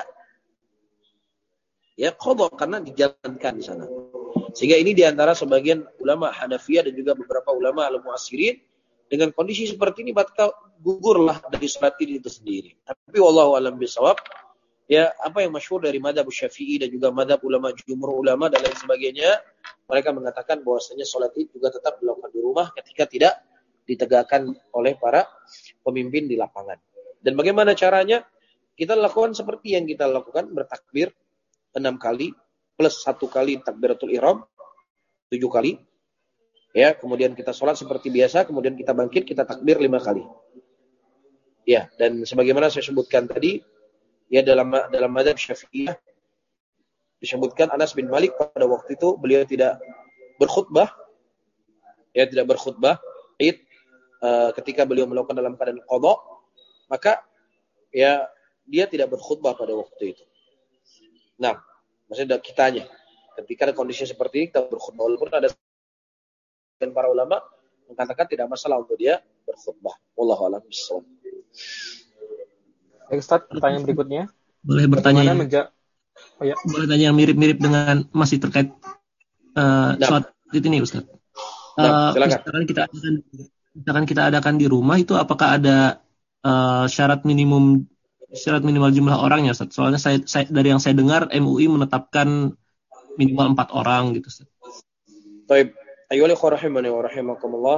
Ya, qadha karena dijalankan di sana. Sehingga ini diantara sebagian ulama Hanafiyah dan juga beberapa ulama al-mu'assirin, dengan kondisi seperti ini maka gugurlah dari salat id itu sendiri. Tapi wallahu a'lam bishawab, ya apa yang masyhur dari mazhab Syafi'i dan juga mazhab ulama jumhur ulama dan lain sebagainya, mereka mengatakan bahwasanya salat id juga tetap dilakukan di rumah ketika tidak ditegakkan oleh para pemimpin di lapangan. Dan bagaimana caranya? Kita lakukan seperti yang kita lakukan, bertakbir enam kali plus satu kali takbiratul ihram, tujuh kali. Ya, kemudian kita sholat seperti biasa, kemudian kita bangkit, kita takbir lima kali. Ya, dan sebagaimana saya sebutkan tadi, ya dalam dalam mazhab Syafi'iyah disebutkan Anas bin Malik pada waktu itu beliau tidak berkhutbah, ya tidak berkhutbah id uh, ketika beliau melakukan dalam keadaan qadha, maka ya dia tidak berkhutbah pada waktu itu. Nah, maksudnya kitanya ketika ada kondisi seperti ini kita berkhutbah, walaupun ada dan para ulama mengatakan tidak masalah untuk dia berkhutbah. Wallahu a'lam bishawab. Baik, Ustaz, pertanyaan berikutnya. Boleh bertanya yang, menja- oh, ya. boleh tanya yang mirip-mirip dengan masih terkait uh, nah. sholat id ini, Ustaz. Nah, uh, misalkan kita adakan, misalkan kita adakan di rumah, itu apakah ada uh, syarat minimum syarat minimal jumlah orangnya, Ustaz? Soalnya saya, saya dari yang saya dengar M U I menetapkan minimal empat orang gitu, Ustaz. Baik, ayyuhal ikhwah rahimani wa rahimakumullah.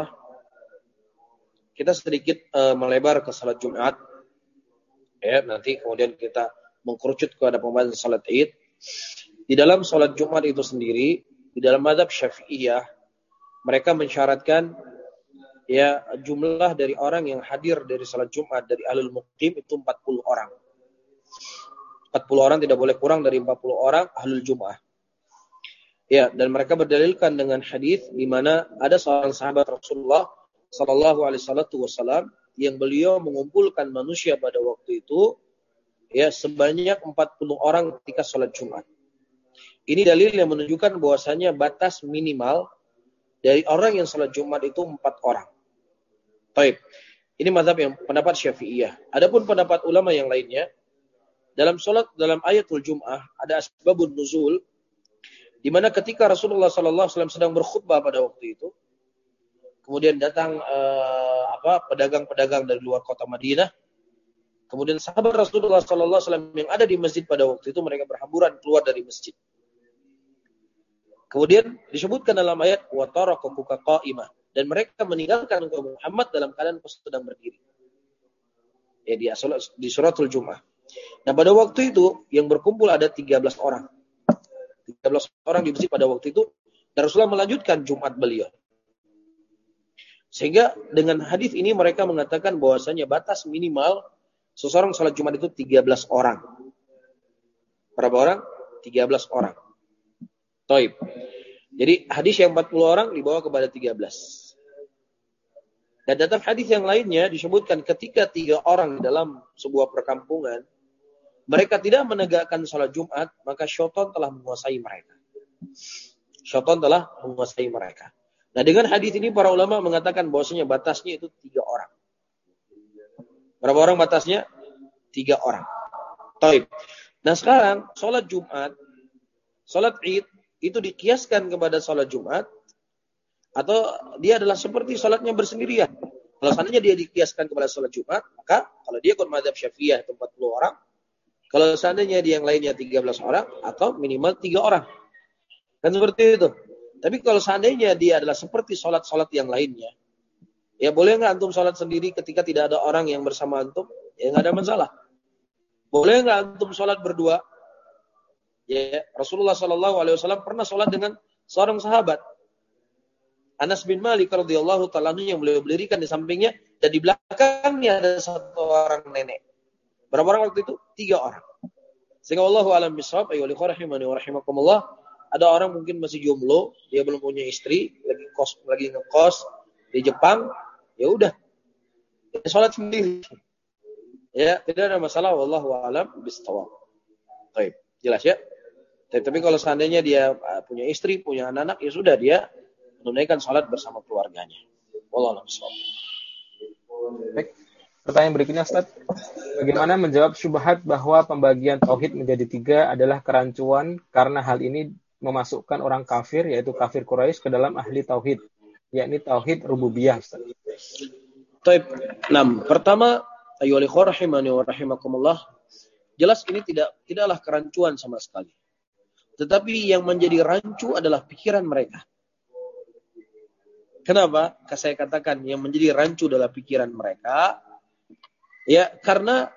Kita sedikit uh, melebar ke salat Jumat. Ya, nanti kemudian kita mengkerucut kepada pembahasan salat Id. Di dalam salat Jumat itu sendiri, di dalam mazhab Syafi'iyah, mereka mensyaratkan ya jumlah dari orang yang hadir dari salat Jumat dari ahlul muqim itu empat puluh orang. empat puluh orang, tidak boleh kurang dari empat puluh orang ahlul Jum'ah. Ya, dan mereka berdalilkan dengan hadis di mana ada seorang sahabat Rasulullah sallallahu alaihi wasallam yang beliau mengumpulkan manusia pada waktu itu ya sebanyak empat puluh orang ketika salat Jumat. Ini dalil yang menunjukkan bahwasanya batas minimal dari orang yang salat Jumat itu empat orang. Baik. Ini mazhab yang pendapat Syafi'iyah. Adapun pendapat ulama yang lainnya, dalam salat dalam ayatul Jum'ah ada asbabun nuzul, di mana ketika Rasulullah sallallahu alaihi wasallam sedang berkhutbah pada waktu itu, kemudian datang eh, apa pedagang-pedagang dari luar kota Madinah. Kemudian sahabat Rasulullah sallallahu alaihi wasallam yang ada di masjid pada waktu itu, mereka berhamburan keluar dari masjid. Kemudian disebutkan dalam ayat wa tarakakuka qa'imah, dan mereka meninggalkan engkau Muhammad dalam keadaan engkau sedang berdiri. Ya di, di suratul Jum'ah. Nah, pada waktu itu yang berkumpul ada tiga belas orang. tiga belas orang di masjid pada waktu itu, dan Rasulullah melanjutkan Jumat beliau. Sehingga dengan hadis ini mereka mengatakan bahwasanya batas minimal seseorang salat Jumat itu tiga belas orang. Berapa orang? tiga belas orang. Taib. Jadi hadis yang empat puluh orang dibawa kepada tiga belas. Dan dalam hadis yang lainnya disebutkan ketika tiga orang dalam sebuah perkampungan mereka tidak menegakkan salat Jumat, maka syaitan telah menguasai mereka. Syaitan telah menguasai mereka. Nah, dengan hadis ini para ulama mengatakan bahwasanya batasnya itu tiga orang. Berapa orang batasnya? Tiga orang. Taib. Nah, sekarang salat Jumat, salat Id itu dikiaskan kepada salat Jumat atau dia adalah seperti salatnya bersendirian. Kalau seandainya dia dikiaskan kepada salat Jumat, maka kalau dia ikut mazhab Syafi'iyah itu empat puluh orang, kalau seandainya di yang lainnya tiga belas orang atau minimal tiga orang. Kan seperti itu. Tapi kalau seandainya dia adalah seperti salat-salat yang lainnya, ya boleh enggak antum salat sendiri ketika tidak ada orang yang bersama antum? Ya enggak ada masalah. Boleh enggak antum salat berdua? Ya, Rasulullah sallallahu alaihi wasallam pernah salat dengan seorang sahabat, Anas bin Malik radhiyallahu ta'ala yang beliau berdirikan di sampingnya, dan di belakangnya ada satu orang nenek. Berapa orang waktu itu? Tiga orang. Sehingga wallahu a'lam bishawab, ayyuhal ikhwah rahimani wa rahimakumullah, ada orang mungkin masih jomblo, dia belum punya istri, lagi kos lagi ngekos di Jepang, ya udah. Dia salat sendiri. Ya, tidak ada masalah, wallahu a'lam bishawab. Baik, jelas ya? Tapi kalau seandainya dia punya istri, punya anak-anak, ya sudah dia menunaikan salat bersama keluarganya. Wallahu a'lam bishawab. Baik. Pertanyaan berikutnya, Ustaz. Bagaimana menjawab syubhat bahwa pembagian tauhid menjadi tiga adalah kerancuan karena hal ini memasukkan orang kafir, yaitu kafir Quraisy, ke dalam ahli tauhid, yakni tauhid rububiyah, Ustaz. Taib. enam. Pertama, ayyuhal ikhwah rahimani wa rahimakumullah, jelas ini tidak tidaklah kerancuan sama sekali. Tetapi yang menjadi rancu adalah pikiran mereka. Kenapa? Saya katakan yang menjadi rancu adalah pikiran mereka. Ya, karena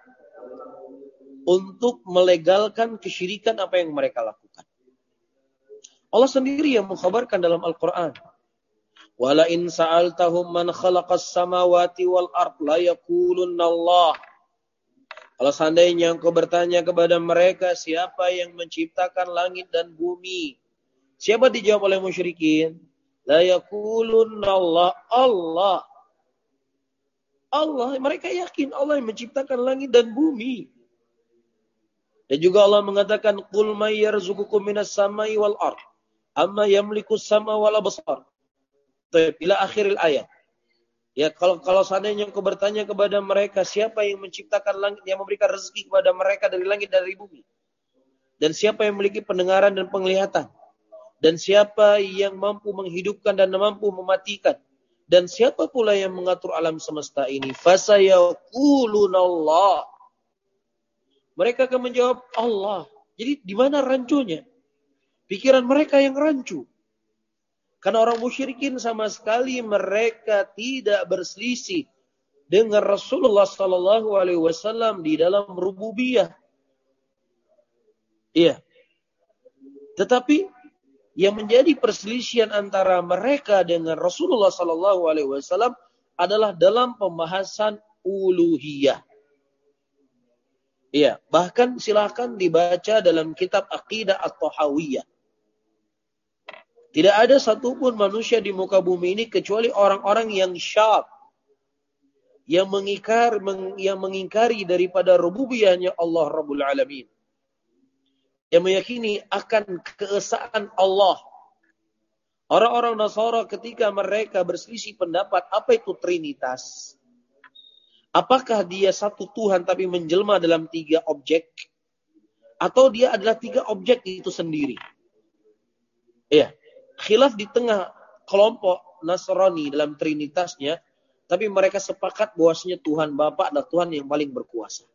untuk melegalkan kesyirikan apa yang mereka lakukan. Allah sendiri yang mengkhabarkan dalam Al-Quran. Wala in sa'altahum man khalaqas samawati wal ard la yaqulunna Allah. Kalau seandainya engkau bertanya kepada mereka siapa yang menciptakan langit dan bumi, siapa dijawab oleh musyrikin? La yaqulunna Allah. Allah. Allah, mereka yakin Allah yang menciptakan langit dan bumi. Dan juga Allah mengatakan, "Qul may yarzuqukum minas samai wal ard, amma yamliku as-sama wal absar." Ila akhiril ayat. Ya, kalau kalau seandainya engkau bertanya kepada mereka siapa yang menciptakan langit, yang memberikan rezeki kepada mereka dari langit dan dari bumi, dan siapa yang memiliki pendengaran dan penglihatan, dan siapa yang mampu menghidupkan dan mampu mematikan, dan siapa pula yang mengatur alam semesta ini? Fasayaquluna Allah. Mereka akan menjawab Allah. Jadi di mana rancunya? Pikiran mereka yang rancu. Karena orang musyrikin sama sekali mereka tidak berselisih dengan Rasulullah sallallahu alaihi wasallam di dalam rububiyah. Iya. Tetapi yang menjadi perselisihan antara mereka dengan Rasulullah sallallahu alaihi wasallam adalah dalam pembahasan uluhiyah. Iya, bahkan silakan dibaca dalam kitab Aqidah At-Tahawiyah. Tidak ada satupun manusia di muka bumi ini kecuali orang-orang yang syak, yang mengingkar, meng, yang mengingkari daripada rububiyahnya Allah Rabbul Alamin. Yang meyakini akan keesaan Allah. Orang-orang Nasara ketika mereka berselisih pendapat apa itu Trinitas. Apakah dia satu Tuhan tapi menjelma dalam tiga objek? Atau dia adalah tiga objek itu sendiri? Iya. Khilaf di tengah kelompok Nasrani dalam Trinitasnya. Tapi mereka sepakat bahwasanya Tuhan Bapa adalah Tuhan yang paling berkuasa.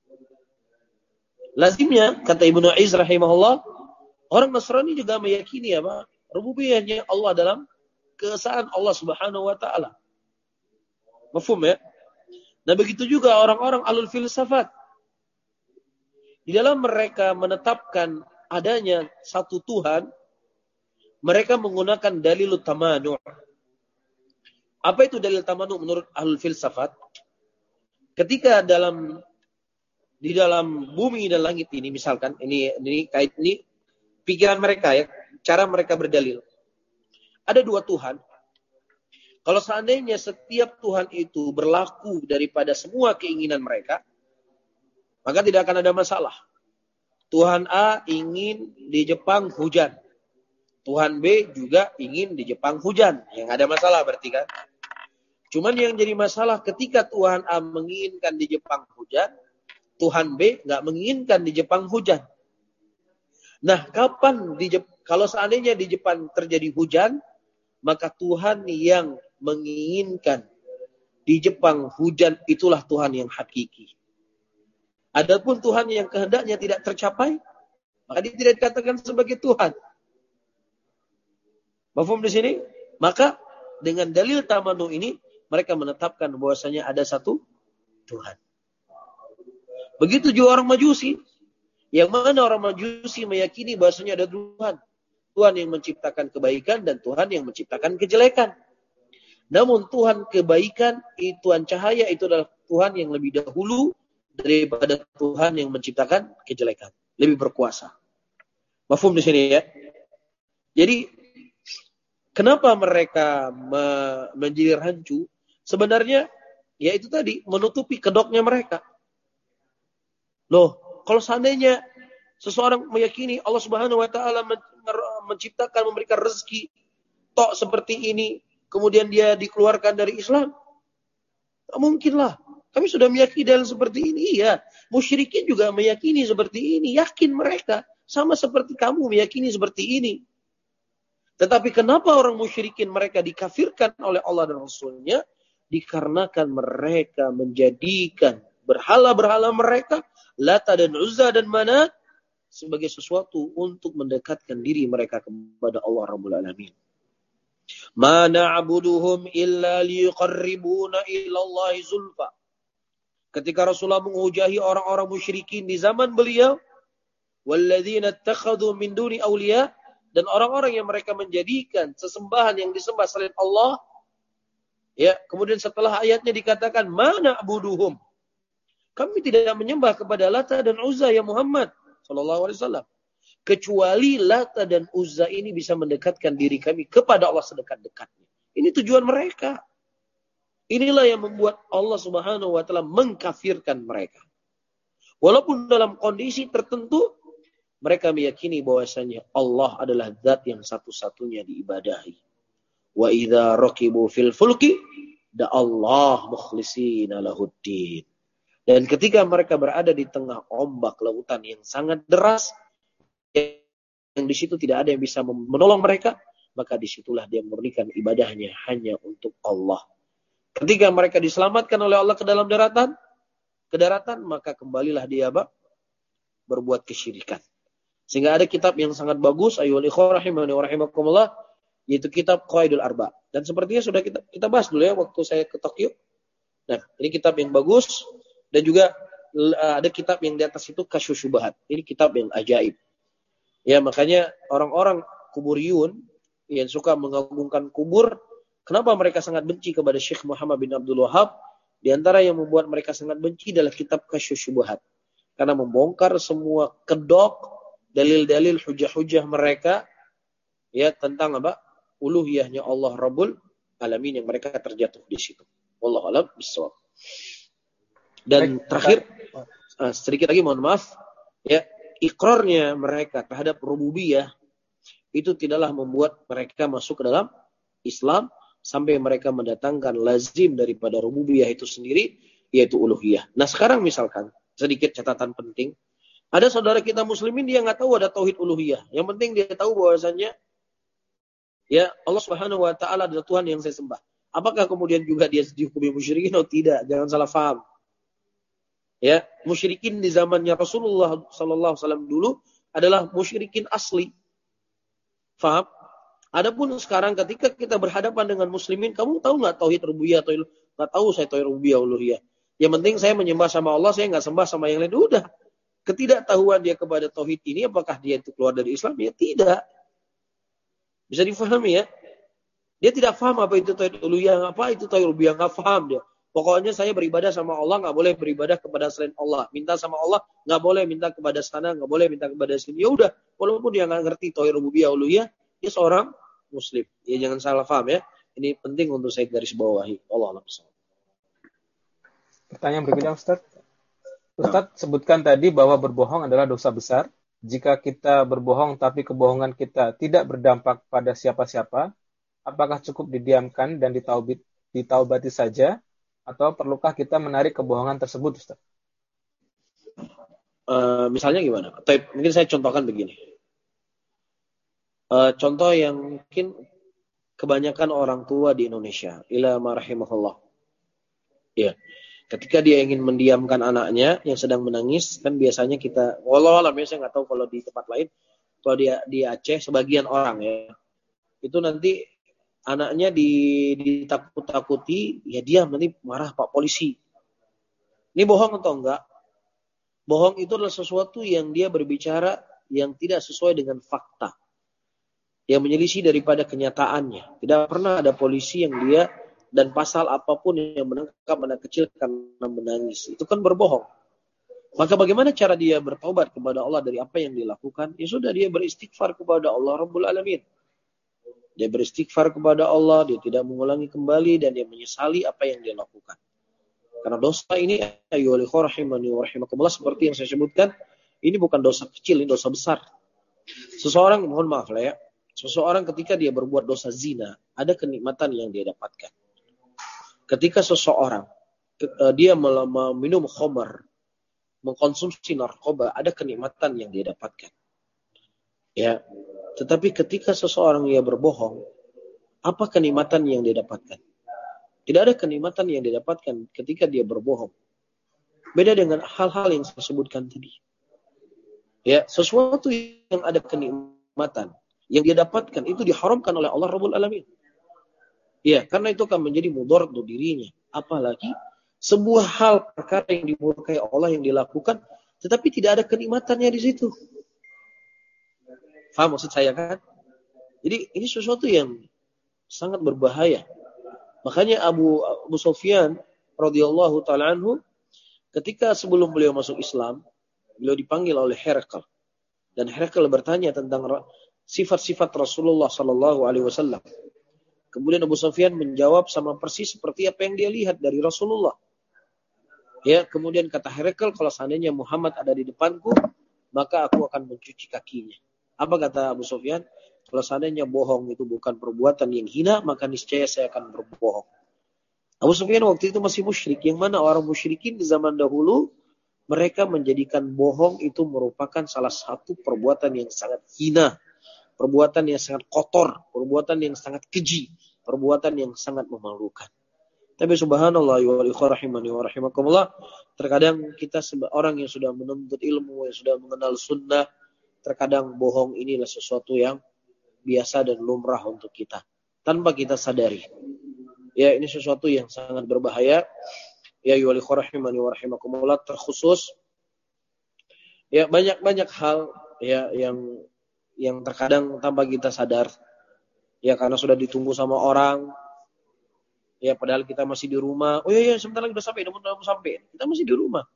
Lazimnya, kata Ibnu Aiz rahimahullah, orang Nasrani juga meyakini apa? Rububiyahnya Allah dalam keesaan Allah Subhanahu wa taala. Mafhum ya? Nah, begitu juga orang-orang alul filsafat. Di dalam mereka menetapkan adanya satu Tuhan, mereka menggunakan dalil tamanu'. Apa itu dalil tamanu' menurut alul filsafat? Ketika dalam di dalam bumi dan langit ini, misalkan ini ini kait ini pikiran mereka ya, cara mereka berdalil. Ada dua Tuhan. Kalau seandainya setiap Tuhan itu berlaku daripada semua keinginan mereka, maka tidak akan ada masalah. Tuhan A ingin di Jepang hujan. Tuhan B juga ingin di Jepang hujan. Yang ada masalah berarti kan. Cuman yang jadi masalah ketika Tuhan A menginginkan di Jepang hujan, Tuhan B nggak menginginkan di Jepang hujan. Nah, kapan di Jep- kalau seandainya di Jepang terjadi hujan, maka Tuhan yang menginginkan di Jepang hujan itulah Tuhan yang hakiki. Adapun Tuhan yang kehendaknya tidak tercapai, maka dia tidak dikatakan sebagai Tuhan. Mafhum di sini? Maka dengan dalil tamanu ini mereka menetapkan bahwasanya ada satu Tuhan. Begitu juga orang Majusi. Yang mana orang Majusi meyakini bahwasanya ada Tuhan. Tuhan yang menciptakan kebaikan dan Tuhan yang menciptakan kejelekan. Namun Tuhan kebaikan, Tuhan cahaya itu adalah Tuhan yang lebih dahulu daripada Tuhan yang menciptakan kejelekan. Lebih berkuasa. Mafhum di sini ya. Jadi kenapa mereka me- menjadi rancu? Sebenarnya ya itu tadi menutupi kedoknya mereka. Loh, kalau seandainya seseorang meyakini Allah Subhanahu wa taala menciptakan, memberikan rezeki tok seperti ini, kemudian dia dikeluarkan dari Islam, tak mungkinlah. Kami sudah meyakini hal seperti ini. Iya, musyrikin juga meyakini seperti ini. Yakin mereka sama seperti kamu meyakini seperti ini. Tetapi kenapa orang musyrikin mereka dikafirkan oleh Allah dan Rasulnya? Dikarenakan mereka menjadikan berhala-berhala mereka, Lata dan Uzza dan Manat, sebagai sesuatu untuk mendekatkan diri mereka kepada Allah Rabbul Alamin. Ma na'buduhum illa liqarribuna ila Allah zulfa. Ketika Rasulullah mengujahi orang-orang musyrikin di zaman beliau, walladzina ittakhadhu min duni awliya, dan orang-orang yang mereka menjadikan sesembahan yang disembah selain Allah, ya, kemudian setelah ayatnya dikatakan ma na'buduhum, kami tidak menyembah kepada Lata dan Uzza ya Muhammad sallallahu alaihi wasallam, kecuali Lata dan Uzza ini bisa mendekatkan diri kami kepada Allah sedekat-dekatnya. Ini tujuan mereka. Inilah yang membuat Allah Subhanahu wa taala mengkafirkan mereka. Walaupun dalam kondisi tertentu mereka meyakini bahwasanya Allah adalah zat yang satu-satunya diibadahi. Wa idza raqibu fil fulki da Allah mukhlishina lahuddin. Dan ketika mereka berada di tengah ombak lautan yang sangat deras, yang di situ tidak ada yang bisa menolong mereka, maka disitulah dia murnikan ibadahnya hanya untuk Allah. Ketika mereka diselamatkan oleh Allah ke dalam daratan, ke daratan, maka kembalilah dia apa? Berbuat kesyirikan. Sehingga ada kitab yang sangat bagus, ayyuhal ikhwah rahimani wa rahimakumullah, yaitu kitab Qawaidul Arba. Dan sepertinya sudah kita kita bahas dulu ya waktu saya ke Tokyo. Nah, ini kitab yang bagus. Dan juga uh, ada kitab yang di atas itu Kasyfus Syubhat. Ini kitab yang ajaib. Ya, makanya orang-orang kuburiyun yang suka mengagungkan kubur, kenapa mereka sangat benci kepada Syekh Muhammad bin Abdul Wahab? Di antara yang membuat mereka sangat benci adalah kitab Kasyfus Syubhat. Karena membongkar semua kedok, dalil-dalil hujah-hujah mereka ya tentang apa? Uluhiyahnya Allah Rabbul Alamin yang mereka terjatuh di situ. Wallahu a'lam bishawab. Dan terakhir uh, sedikit lagi mohon maaf ya, ikrarnya mereka terhadap rububiyah itu tidaklah membuat mereka masuk ke dalam Islam sampai mereka mendatangkan lazim daripada rububiyah itu sendiri, yaitu uluhiyah. Nah sekarang misalkan sedikit catatan penting, ada saudara kita muslimin dia nggak tahu ada tauhid uluhiyah. Yang penting dia tahu bahwasannya ya Allah Subhanahu Wa Taala adalah Tuhan yang saya sembah. Apakah kemudian juga dia dihukumi musyrikin atau tidak? Jangan salah faham. Ya, musyrikin di zamannya Rasulullah Sallallahu Alaihi Wasallam dulu adalah musyrikin asli. Faham? Adapun sekarang ketika kita berhadapan dengan muslimin, kamu tahu nggak tauhid rububiyah atau nggak tahu saya tauhid rububiyah uluhiyah? Yang penting saya menyembah sama Allah, saya nggak sembah sama yang lain. Udah. Ketidaktahuan dia kepada tauhid ini, apakah dia itu keluar dari Islam? Ya tidak. Bisa difahami ya? Dia tidak paham apa itu tauhid uluhiyah, apa itu tauhid rububiyah, nggak paham dia. Pokoknya saya beribadah sama Allah, nggak boleh beribadah kepada selain Allah. Minta sama Allah, nggak boleh minta kepada sana, nggak boleh minta kepada sini. Ya udah, walaupun dia nggak ngerti tauhid rububiyah uluhiyah, dia seorang muslim. Ya jangan salah paham ya. Ini penting untuk saya garis bawahi. Allah a'lam. Pertanyaan berikutnya Ustaz. Ustaz sebutkan tadi bahwa berbohong adalah dosa besar. Jika kita berbohong tapi kebohongan kita tidak berdampak pada siapa-siapa, apakah cukup didiamkan dan ditaubit, ditaubati saja? Atau perlukah kita menarik kebohongan tersebut, Ustaz? Uh, misalnya gimana? Mungkin saya contohkan begini. Uh, contoh yang mungkin kebanyakan orang tua di Indonesia, ila ma rahimahullah. Ya, ketika dia ingin mendiamkan anaknya yang sedang menangis, kan biasanya kita, walau alam ya, saya nggak tahu kalau di tempat lain, kalau dia di Aceh sebagian orang ya, itu nanti anaknya ditakut-takuti, ya diam, nanti marah Pak polisi. Ini bohong atau enggak? Bohong itu adalah sesuatu yang dia berbicara yang tidak sesuai dengan fakta, yang menyelisih daripada kenyataannya. Tidak pernah ada polisi yang dia dan pasal apapun yang menangkap anak kecil karena menangis. Itu kan berbohong. Maka bagaimana cara dia bertobat kepada Allah dari apa yang dilakukan? Ya sudah, dia beristighfar kepada Allah Rabbul Alamin. Dia beristighfar kepada Allah, dia tidak mengulangi kembali, dan dia menyesali apa yang dia lakukan. Karena dosa ini, ayyuhal rahimani wa rahimakumullah, seperti yang saya sebutkan, ini bukan dosa kecil, ini dosa besar. Seseorang, mohon maaf lah ya, seseorang ketika dia berbuat dosa zina, ada kenikmatan yang dia dapatkan. Ketika seseorang, dia meminum khamar, mengkonsumsi narkoba, ada kenikmatan yang dia dapatkan. Ya, tetapi ketika seseorang ia berbohong, apa kenikmatan yang dia dapatkan? Tidak ada kenikmatan yang dia dapatkan ketika dia berbohong. Beda dengan hal-hal yang saya sebutkan tadi. Ya, sesuatu yang ada kenikmatan yang dia dapatkan itu diharamkan oleh Allah Rabbul Alamin. Ya, karena itu akan menjadi mudarat untuk dirinya. Apalagi sebuah hal perkara yang dimurkai Allah yang dilakukan, tetapi tidak ada kenikmatannya di situ. Faham maksud saya kan? Jadi ini sesuatu yang sangat berbahaya. Makanya Abu Abu Sufyan radhiyallahu taala anhu ketika sebelum beliau masuk Islam, beliau dipanggil oleh Herakl. Dan Herakl bertanya tentang sifat-sifat Rasulullah sallallahu alaihi wasallam. Kemudian Abu Sufyan menjawab sama persis seperti apa yang dia lihat dari Rasulullah. Ya, kemudian kata Herakl, kalau seandainya Muhammad ada di depanku, maka aku akan mencuci kakinya. Apa kata Abu Sufyan? Kalau seandainya bohong itu bukan perbuatan yang hina, maka niscaya saya akan berbohong. Abu Sufyan waktu itu masih musyrik. Yang mana orang musyrikin di zaman dahulu, mereka menjadikan bohong itu merupakan salah satu perbuatan yang sangat hina. Perbuatan yang sangat kotor. Perbuatan yang sangat keji. Perbuatan yang sangat memalukan. Tapi subhanallah wa rahimani wa rahimakumullah, terkadang kita orang yang sudah menuntut ilmu, yang sudah mengenal sunnah, terkadang bohong inilah sesuatu yang biasa dan lumrah untuk kita, tanpa kita sadari. Ya, ini sesuatu yang sangat berbahaya. Ya, yuwali khurahimani wa rahimakumullah, terkhusus. Ya, banyak-banyak hal ya yang yang terkadang tanpa kita sadar, ya karena sudah ditunggu sama orang, ya padahal kita masih di rumah. Oh iya, iya sebentar lagi udah sampai, udah mau sampai. Kita masih di rumah.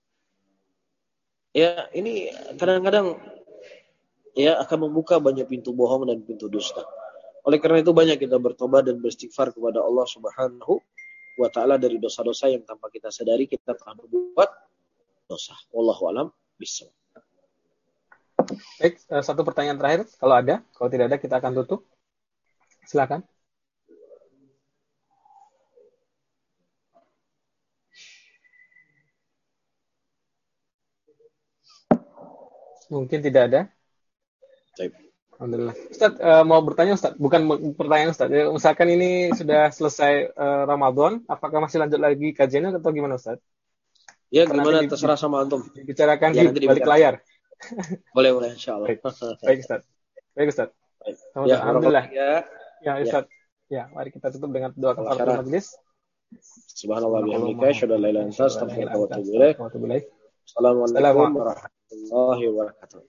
Ya ini kadang-kadang ya akan membuka banyak pintu bohong dan pintu dusta. Oleh karena itu banyak kita bertobat dan beristighfar kepada Allah Subhanahu wa taala dari dosa-dosa yang tanpa kita sadari kita telah berbuat dosa. Wallahu a'lam bishawab. Baik, satu pertanyaan terakhir kalau ada, kalau tidak ada kita akan tutup. Silakan. Mungkin tidak ada. Baik. Alhamdulillah. Ustaz, uh, mau bertanya Ustaz, bukan pertanyaan Ustaz. Ya, misalkan ini sudah selesai uh, Ramadan, apakah masih lanjut lagi kajiannya atau gimana Ustaz? Ya, Pernah gimana di, terserah sama antum. Dibicarakan Ya, di balik layar. Boleh, boleh insyaallah. Baik, baik Ustaz. Baik Ustaz. Baik. Ya, Alhamdulillah. Ya, ya Ustaz. Ya. ya, mari kita tutup dengan doa kafaratul majelis. Subhanallah bihamdika, asyhadu an la ilaha illa anta, astaghfiruka wa atubu ilaik. Assalamualaikum warahmatullahi wabarakatuh.